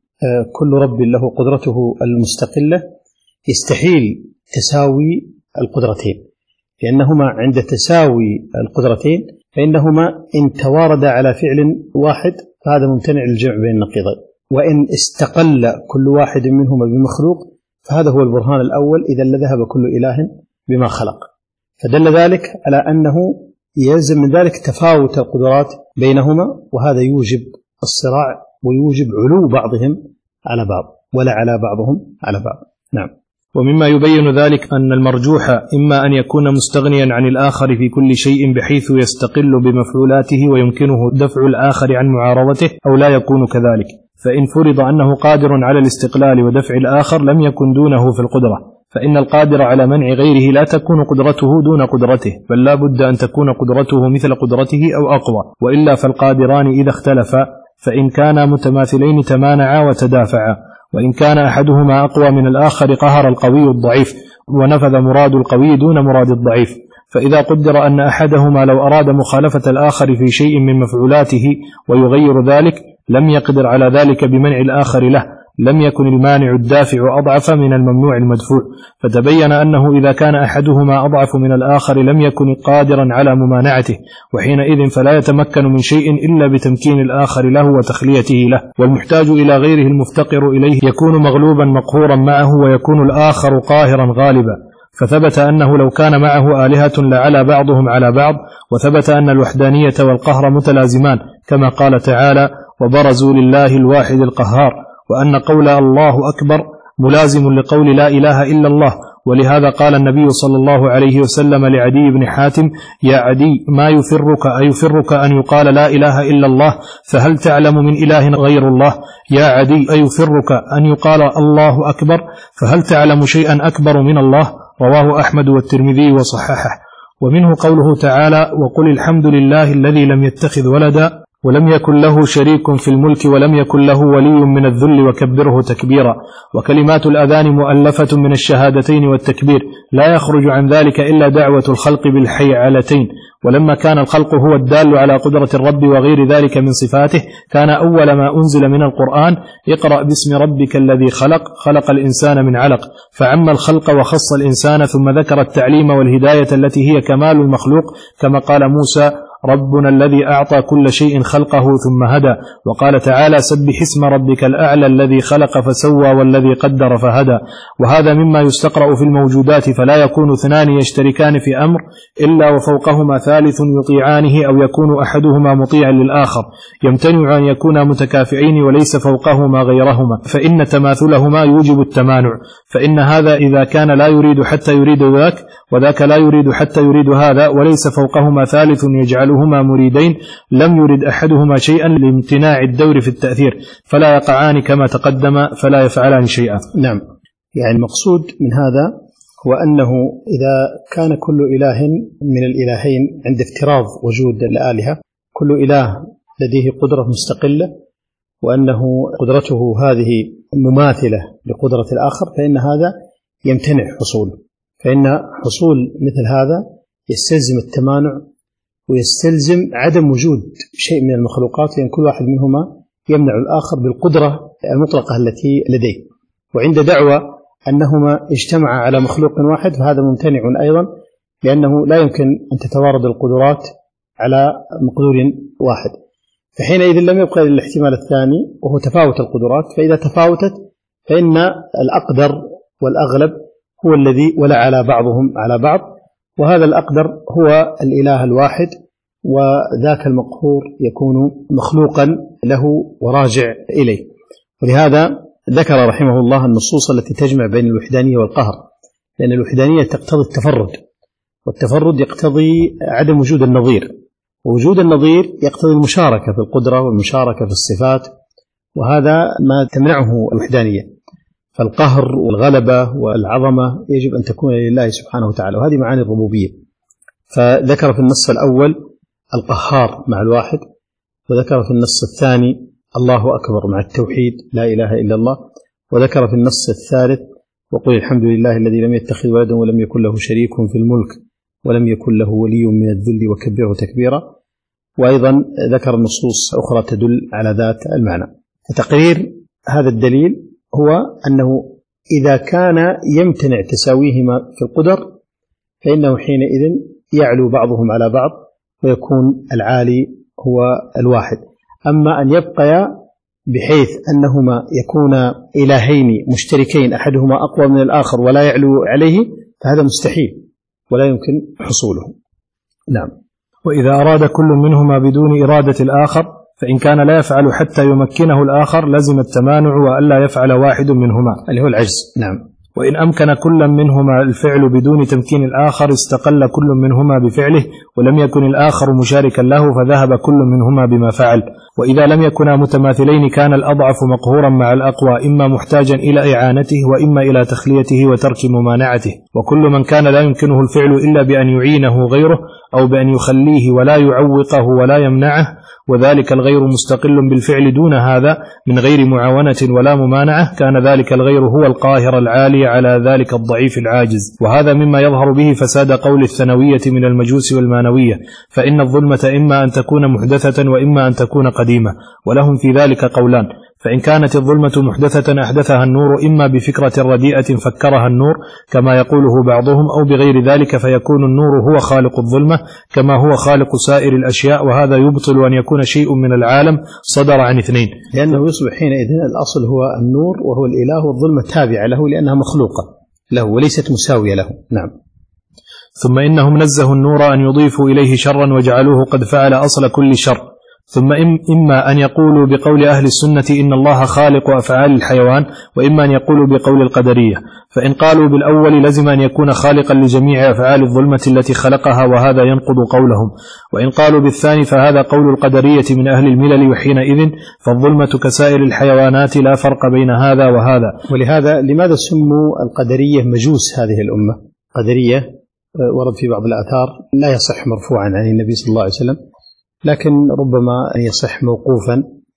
كل رب له قدرته المستقلة يستحيل تساوي القدرتين، لأنهما عند تساوي القدرتين فإنهما إن تواردا على فعل واحد فهذا ممتنع للجمع بين النقيضين، وإن استقل كل واحد منهما بمخلوق فهذا هو البرهان الأول إذا لذهب كل إله بما خلق. فدل ذلك على أنه يلزم من ذلك تفاوت القدرات بينهما، وهذا يوجب الصراع ويوجب علو بعضهم على بعض ولا على بعضهم على بعض. نعم. ومما يبين ذلك أن المرجوح إما أن يكون مستغنيا عن الآخر في كل شيء بحيث يستقل بمفعولاته ويمكنه دفع الآخر عن معارضته، أو لا يكون كذلك، فإن فرض أنه قادر على الاستقلال ودفع الآخر لم يكن دونه في القدرة، فإن القادر على منع غيره لا تكون قدرته دون قدرته، بل لا بد أن تكون قدرته مثل قدرته أو أقوى، وإلا فالقادران إذا اختلفا فإن كانا متماثلين تمانعا وتدافعا، وإن كان أحدهما أقوى من الآخر قهر القوي الضعيف، ونفذ مراد القوي دون مراد الضعيف. فإذا قدر أن أحدهما لو أراد مخالفة الآخر في شيء من مفعولاته ويغير ذلك لم يقدر على ذلك بمنع الآخر له، لم يكن المانع الدافع أضعف من الممنوع المدفوع، فتبين أنه إذا كان أحدهما أضعف من الآخر لم يكن قادرا على ممانعته، وحينئذ فلا يتمكن من شيء إلا بتمكين الآخر له وتخليته له، والمحتاج إلى غيره المفتقر إليه يكون مغلوبا مقهورا معه، ويكون الآخر قاهرا غالبا. فثبت أنه لو كان معه آلهة لعلى بعضهم على بعض، وثبت أن الوحدانية والقهر متلازمان كما قال تعالى وبرزوا لله الواحد القهار، وأن قول الله أكبر ملازم لقول لا إله إلا الله، ولهذا قال النبي صلى الله عليه وسلم لعدي بن حاتم: يا عدي، ما يفرك أيفرك أن يقال لا إله إلا الله، فهل تعلم من إله غير الله؟ يا عدي، أيفرك أن يقال الله أكبر، فهل تعلم شيئا أكبر من الله؟ رواه أحمد والترمذي وصححه. ومنه قوله تعالى: وقل الحمد لله الذي لم يتخذ ولدا ولم يكن له شريك في الملك ولم يكن له ولي من الذل وكبره تكبيرا. وكلمات الأذان مؤلفة من الشهادتين والتكبير، لا يخرج عن ذلك إلا دعوة الخلق بالحيعلتين. ولما كان الخلق هو الدال على قدرة الرب وغير ذلك من صفاته، كان أول ما أنزل من القرآن: اقرأ باسم ربك الذي خلق خلق الإنسان من علق، فعم الخلق وخص الإنسان، ثم ذكر التعليم والهداية التي هي كمال المخلوق، كما قال موسى: ربنا الذي أعطى كل شيء خلقه ثم هدى. وقال تعالى: سبح اسم ربك الأعلى الذي خلق فسوى والذي قدر فهدى. وهذا مما يستقرأ في الموجودات، فلا يكون اثنان يشتركان في أمر إلا وفوقهما ثالث يطيعانه، أو يكون أحدهما مطيعا للآخر، يمتنع أن يكونا متكافئين وليس فوقهما غيرهما، فإن تماثلهما يوجب التمانع. فإن هذا إذا كان لا يريد حتى يريد ذاك، وذاك لا يريد حتى يريد هذا، وليس فوقهما ثالث يجعلهما مريدين، لم يرد أحدهما شيئا لامتناع الدور في التأثير، فلا يقعان كما تقدم، فلا يفعلان شيئا. نعم، يعني المقصود من هذا هو أنه إذا كان كل إله من الإلهين عند افتراض وجود الآلهة، كل إله لديه قدرة مستقلة، وأنه قدرته هذه مماثلة لقدرة الآخر، فإن هذا يمتنع حصوله. فإن حصول مثل هذا يستلزم التمانع، ويستلزم عدم وجود شيء من المخلوقات، لأن كل واحد منهما يمنع الآخر بالقدرة المطلقة التي لديه. وعند دعوى أنهما اجتمعا على مخلوق واحد، فهذا ممتنع أيضا، لأنه لا يمكن أن تتوارد القدرات على مقدور واحد. فحينئذ لم يبقى إلا الاحتمال الثاني، وهو تفاوت القدرات. فإذا تفاوتت فإن الأقدر والأغلب هو الذي ولا على بعضهم على بعض، وهذا الأقدر هو الإله الواحد، وذاك المقهور يكون مخلوقا له وراجع إليه. ولهذا ذكر رحمه الله النصوص التي تجمع بين الوحدانية والقهر، لأن الوحدانية تقتضي التفرد، والتفرد يقتضي عدم وجود النظير، ووجود النظير يقتضي المشاركة في القدرة والمشاركة في الصفات، وهذا ما تمنعه الوحدانية. فالقهر والغلبة والعظمة يجب أن تكون لله سبحانه وتعالى، وهذه معاني الربوبية. فذكر في النص الأول القهار مع الواحد، وذكر في النص الثاني الله أكبر مع التوحيد لا إله إلا الله، وذكر في النص الثالث وقل الحمد لله الذي لم يتخذ ولدا ولم يكن له شريك في الملك ولم يكن له ولي من الذل وكبره تكبيرا. وأيضا ذكر نصوص أخرى تدل على ذات المعنى. فتقرير هذا الدليل هو أنه إذا كان يمتنع تساويهما في القدر، فإنه حينئذ يعلو بعضهم على بعض، ويكون العالي هو الواحد. أما أن يبقيا بحيث أنهما يكونا إلهين مشتركين أحدهما أقوى من الآخر ولا يعلو عليه، فهذا مستحيل ولا يمكن حصوله. نعم. وإذا أراد كل منهما بدون إرادة الآخر، فإن كان لا يفعل حتى يمكنه الآخر لزم التمانع وألا يفعل واحد منهما، اللي هو العجز. نعم. وإن أمكن كل منهما الفعل بدون تمكين الآخر استقل كل منهما بفعله، ولم يكن الآخر مشاركا له فذهب كل منهما بما فعل. وإذا لم يكنا متماثلين كان الأضعف مقهورا مع الأقوى، إما محتاجا إلى إعانته وإما إلى تخليته وترك ممانعته. وكل من كان لا يمكنه الفعل إلا بأن يعينه غيره أو بأن يخليه ولا يعوقه ولا يمنعه، وذلك الغير مستقل بالفعل دون هذا من غير معاونة ولا ممانعة، كان ذلك الغير هو القاهر العالي على ذلك الضعيف العاجز. وهذا مما يظهر به فساد قول الثانوية من المجوس والمانوية، فإن الظلمة إما أن تكون محدثة وإما أن تكون قديمة، ولهم في ذلك قولان. فإن كانت الظلمة محدثة أحدثها النور إما بفكرة رديئة فكرها النور كما يقوله بعضهم، أو بغير ذلك فيكون النور هو خالق الظلمة كما هو خالق سائر الأشياء، وهذا يبطل أن يكون شيء من العالم صدر عن اثنين، لأنه يصبح حينئذ الأصل هو النور وهو الإله، والظلمة تابعة له لأنها مخلوقة له وليست مساوية له. نعم. ثم إنهم نزهوا النور أن يضيفوا إليه شرا وجعلوه قد فعل أصل كل شر، ثم إما أن يقولوا بقول أهل السنة إن الله خالق أفعال الحيوان، وإما أن يقولوا بقول القدرية. فإن قالوا بالأول لزم أن يكون خالقا لجميع أفعال الظلمة التي خلقها، وهذا ينقض قولهم. وإن قالوا بالثاني فهذا قول القدرية من أهل الملل، وحينئذ فالظلمة كسائر الحيوانات لا فرق بين هذا وهذا. ولهذا لماذا سموا القدرية مجوس هذه الأمة؟ قدرية ورد في بعض الآثار لا يصح مرفوعا عن النبي صلى الله عليه وسلم، لكن ربما يصح موقوفا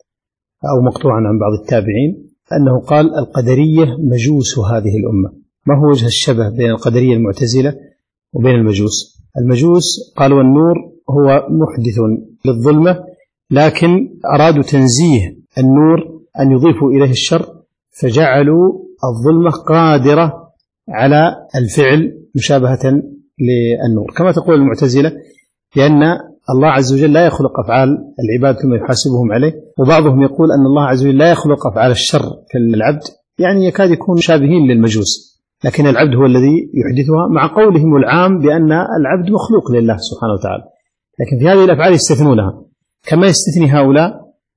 أو مقطوعا عن بعض التابعين، أنه قال القدرية مجوس هذه الأمة. ما هو وجه الشبه بين القدرية المعتزلة وبين المجوس؟ المجوس قالوا النور هو محدث للظلمة، لكن أرادوا تنزيه النور أن يضيفوا إليه الشر، فجعلوا الظلمة قادرة على الفعل مشابهة للنور، كما تقول المعتزلة، لأن الله عز وجل لا يخلق أفعال العباد ثم يحاسبهم عليه. وبعضهم يقول أن الله عز وجل لا يخلق أفعال الشر كالعبد، يعني يكاد يكون شابهين للمجوس، لكن العبد هو الذي يحدثها، مع قولهم العام بأن العبد مخلوق لله سبحانه وتعالى. لكن في هذه الأفعال يستثنونها، كما يستثني هؤلاء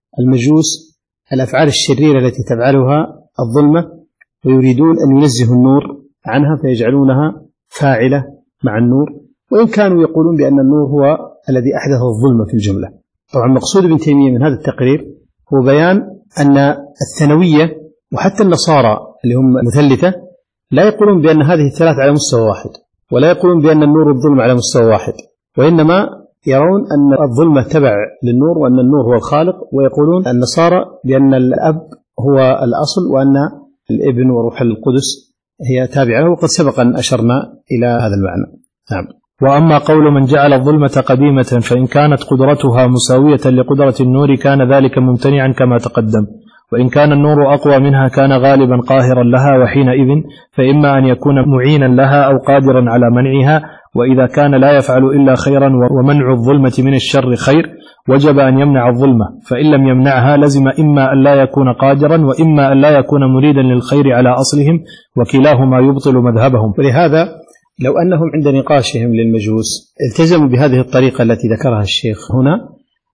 المجوس الأفعال الشريرة التي تفعلها الظلمة، ويريدون أن ينزهوا النور عنها فيجعلونها فاعلة مع النور، وإن كانوا يقولون بأن النور هو الذي أحدث الظلمة في الجملة. طبعا مقصود ابن تيمية من هذا التقرير هو بيان أن الثانوية وحتى النصارى اللي هم مثلثة لا يقولون بأن هذه الثلاث على مستوى واحد، ولا يقولون بأن النور والظلم على مستوى واحد، وإنما يرون أن الظلمة تبع للنور وأن النور هو الخالق. ويقولون النصارى بأن الأب هو الأصل وأن الابن وروح القدس هي تابعة، وقد سبق أن أشرنا إلى هذا المعنى. نعم. وأما قول من جعل الظلمة قديمة فإن كانت قدرتها مساوية لقدرة النور كان ذلك ممتنعا كما تقدم، وإن كان النور أقوى منها كان غالبا قاهرا لها، وحينئذ فإما أن يكون معينا لها أو قادرا على منعها، وإذا كان لا يفعل إلا خيرا ومنع الظلمة من الشر خير وجب أن يمنع الظلمة، فإن لم يمنعها لزم إما أن لا يكون قادرا وإما أن لا يكون مريدا للخير على أصلهم، وكلاهما يبطل مذهبهم. ولهذا لو أنهم عند نقاشهم للمجوس التزموا بهذه الطريقة التي ذكرها الشيخ هنا،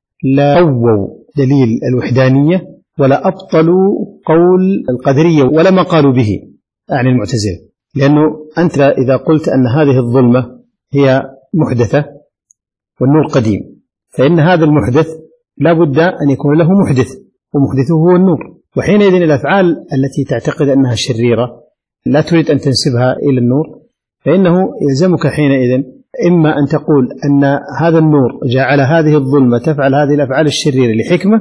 لا قووا دليل الوحدانية ولا أبطلوا قول القدرية ولا ما قالوا به عن المعتزلة، لأنه أنت إذا قلت أن هذه الظلمة هي محدثة والنور قديم، فإن هذا المحدث لا بد أن يكون له محدث، ومحدثه هو النور، وحينئذ الأفعال التي تعتقد أنها شريرة لا تريد أن تنسبها إلى النور، فإنه يلزمك حينئذ إما أن تقول أن هذا النور جعل هذه الظلمة تفعل هذه الأفعال الشريرة لحكمة،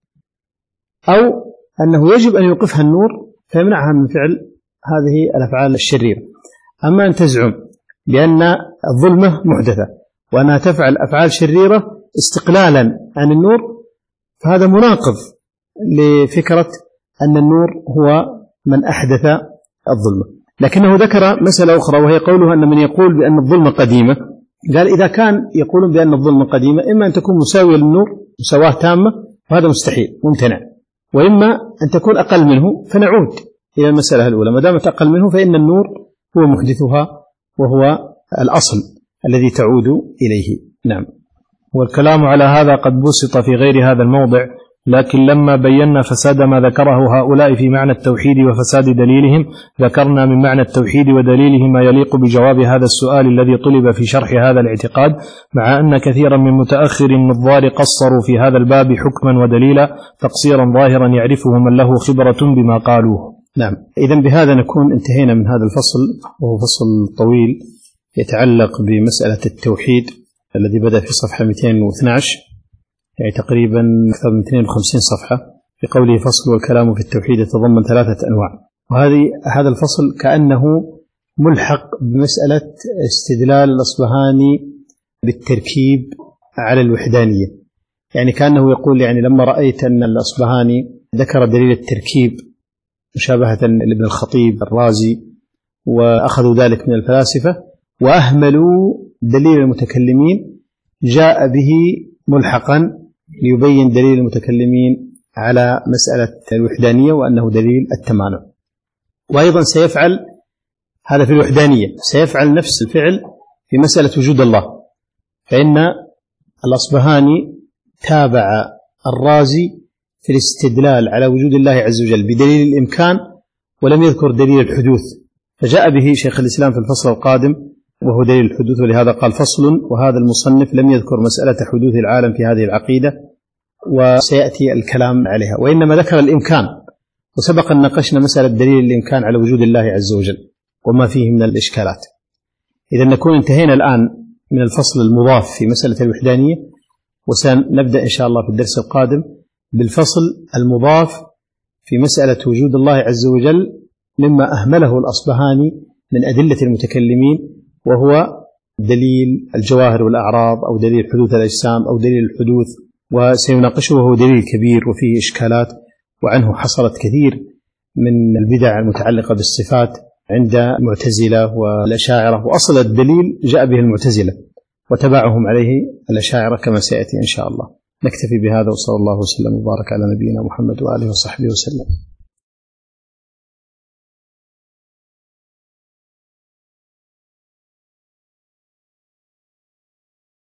أو أنه يجب أن يوقفها النور فيمنعها من فعل هذه الأفعال الشريرة. أما أن تزعم بأن الظلمة محدثة وأنها تفعل أفعال شريرة استقلالا عن النور، فهذا مناقض لفكرة أن النور هو من أحدث الظلمة. لكنه ذكر مسألة أخرى، وهي قوله أن من يقول بأن الظلمة قديمة، قال إذا كان يقولون بأن الظلمة قديمة إما أن تكون مساوية للنور مساواة تامة وهذا مستحيل ممتنع، وإما أن تكون أقل منه، فنعود إلى المسألة الأولى، ما دامت أقل منه فإن النور هو محدثها وهو الأصل الذي تعود إليه. نعم. والكلام على هذا قد بسط في غير هذا الموضع، لكن لما بينا فساد ما ذكره هؤلاء في معنى التوحيد وفساد دليلهم ذكرنا من معنى التوحيد ودليله ما يليق بجواب هذا السؤال الذي طلب في شرح هذا الاعتقاد، مع أن كثيرا من متأخر النظار قصروا في هذا الباب حكما ودليلا تقصيرا ظاهرا يعرفه من له خبرة بما قالوه. نعم. إذن بهذا نكون انتهينا من هذا الفصل، وهو فصل طويل يتعلق بمسألة التوحيد الذي بدأ في صفحة مئتين واثني عشر، يعني تقريبا أكثر من اثنين وخمسين صفحة، بقوله فصل والكلام في التوحيد يتضمن ثلاثة أنواع. وهذه هذا الفصل كأنه ملحق بمسألة استدلال الأصبهاني بالتركيب على الوحدانية، يعني كأنه يقول يعني لما رأيت أن الأصبهاني ذكر دليل التركيب مشابهة لابن الخطيب الرازي وأخذوا ذلك من الفلاسفة وأهملوا دليل المتكلمين، جاء به ملحقا ليبين دليل المتكلمين على مسألة الوحدانية وأنه دليل التمانع. وأيضا سيفعل هذا في الوحدانية، سيفعل نفس الفعل في مسألة وجود الله، فإن الأصبهاني تابع الرازي في الاستدلال على وجود الله عز وجل بدليل الإمكان، ولم يذكر دليل الحدوث، فجاء به شيخ الإسلام في الفصل القادم وهو دليل الحدوث، ولهذا قال فصل. وهذا المصنف لم يذكر مسألة حدوث العالم في هذه العقيدة وسيأتي الكلام عليها، وإنما ذكر الإمكان، وسبق أن ناقشنا مسألة دليل الإمكان على وجود الله عز وجل وما فيه من الإشكالات. إذا نكون انتهينا الآن من الفصل المضاف في مسألة الوحدانية، وسنبدأ إن شاء الله في الدرس القادم بالفصل المضاف في مسألة وجود الله عز وجل مما أهمله الأصبهاني من أدلة المتكلمين، وهو دليل الجواهر والأعراض أو دليل حدوث الأجسام أو دليل الحدوث، وسيناقشه وهو دليل كبير وفيه إشكالات، وعنه حصلت كثير من البدع المتعلقة بالصفات عند المعتزلة والأشاعرة، وأصل الدليل جاء به المعتزلة وتبعهم عليه الأشاعرة كما سيأتي إن شاء الله. نكتفي بهذا، وصلى الله وسلم وبارك على نبينا محمد وآله وصحبه وسلم.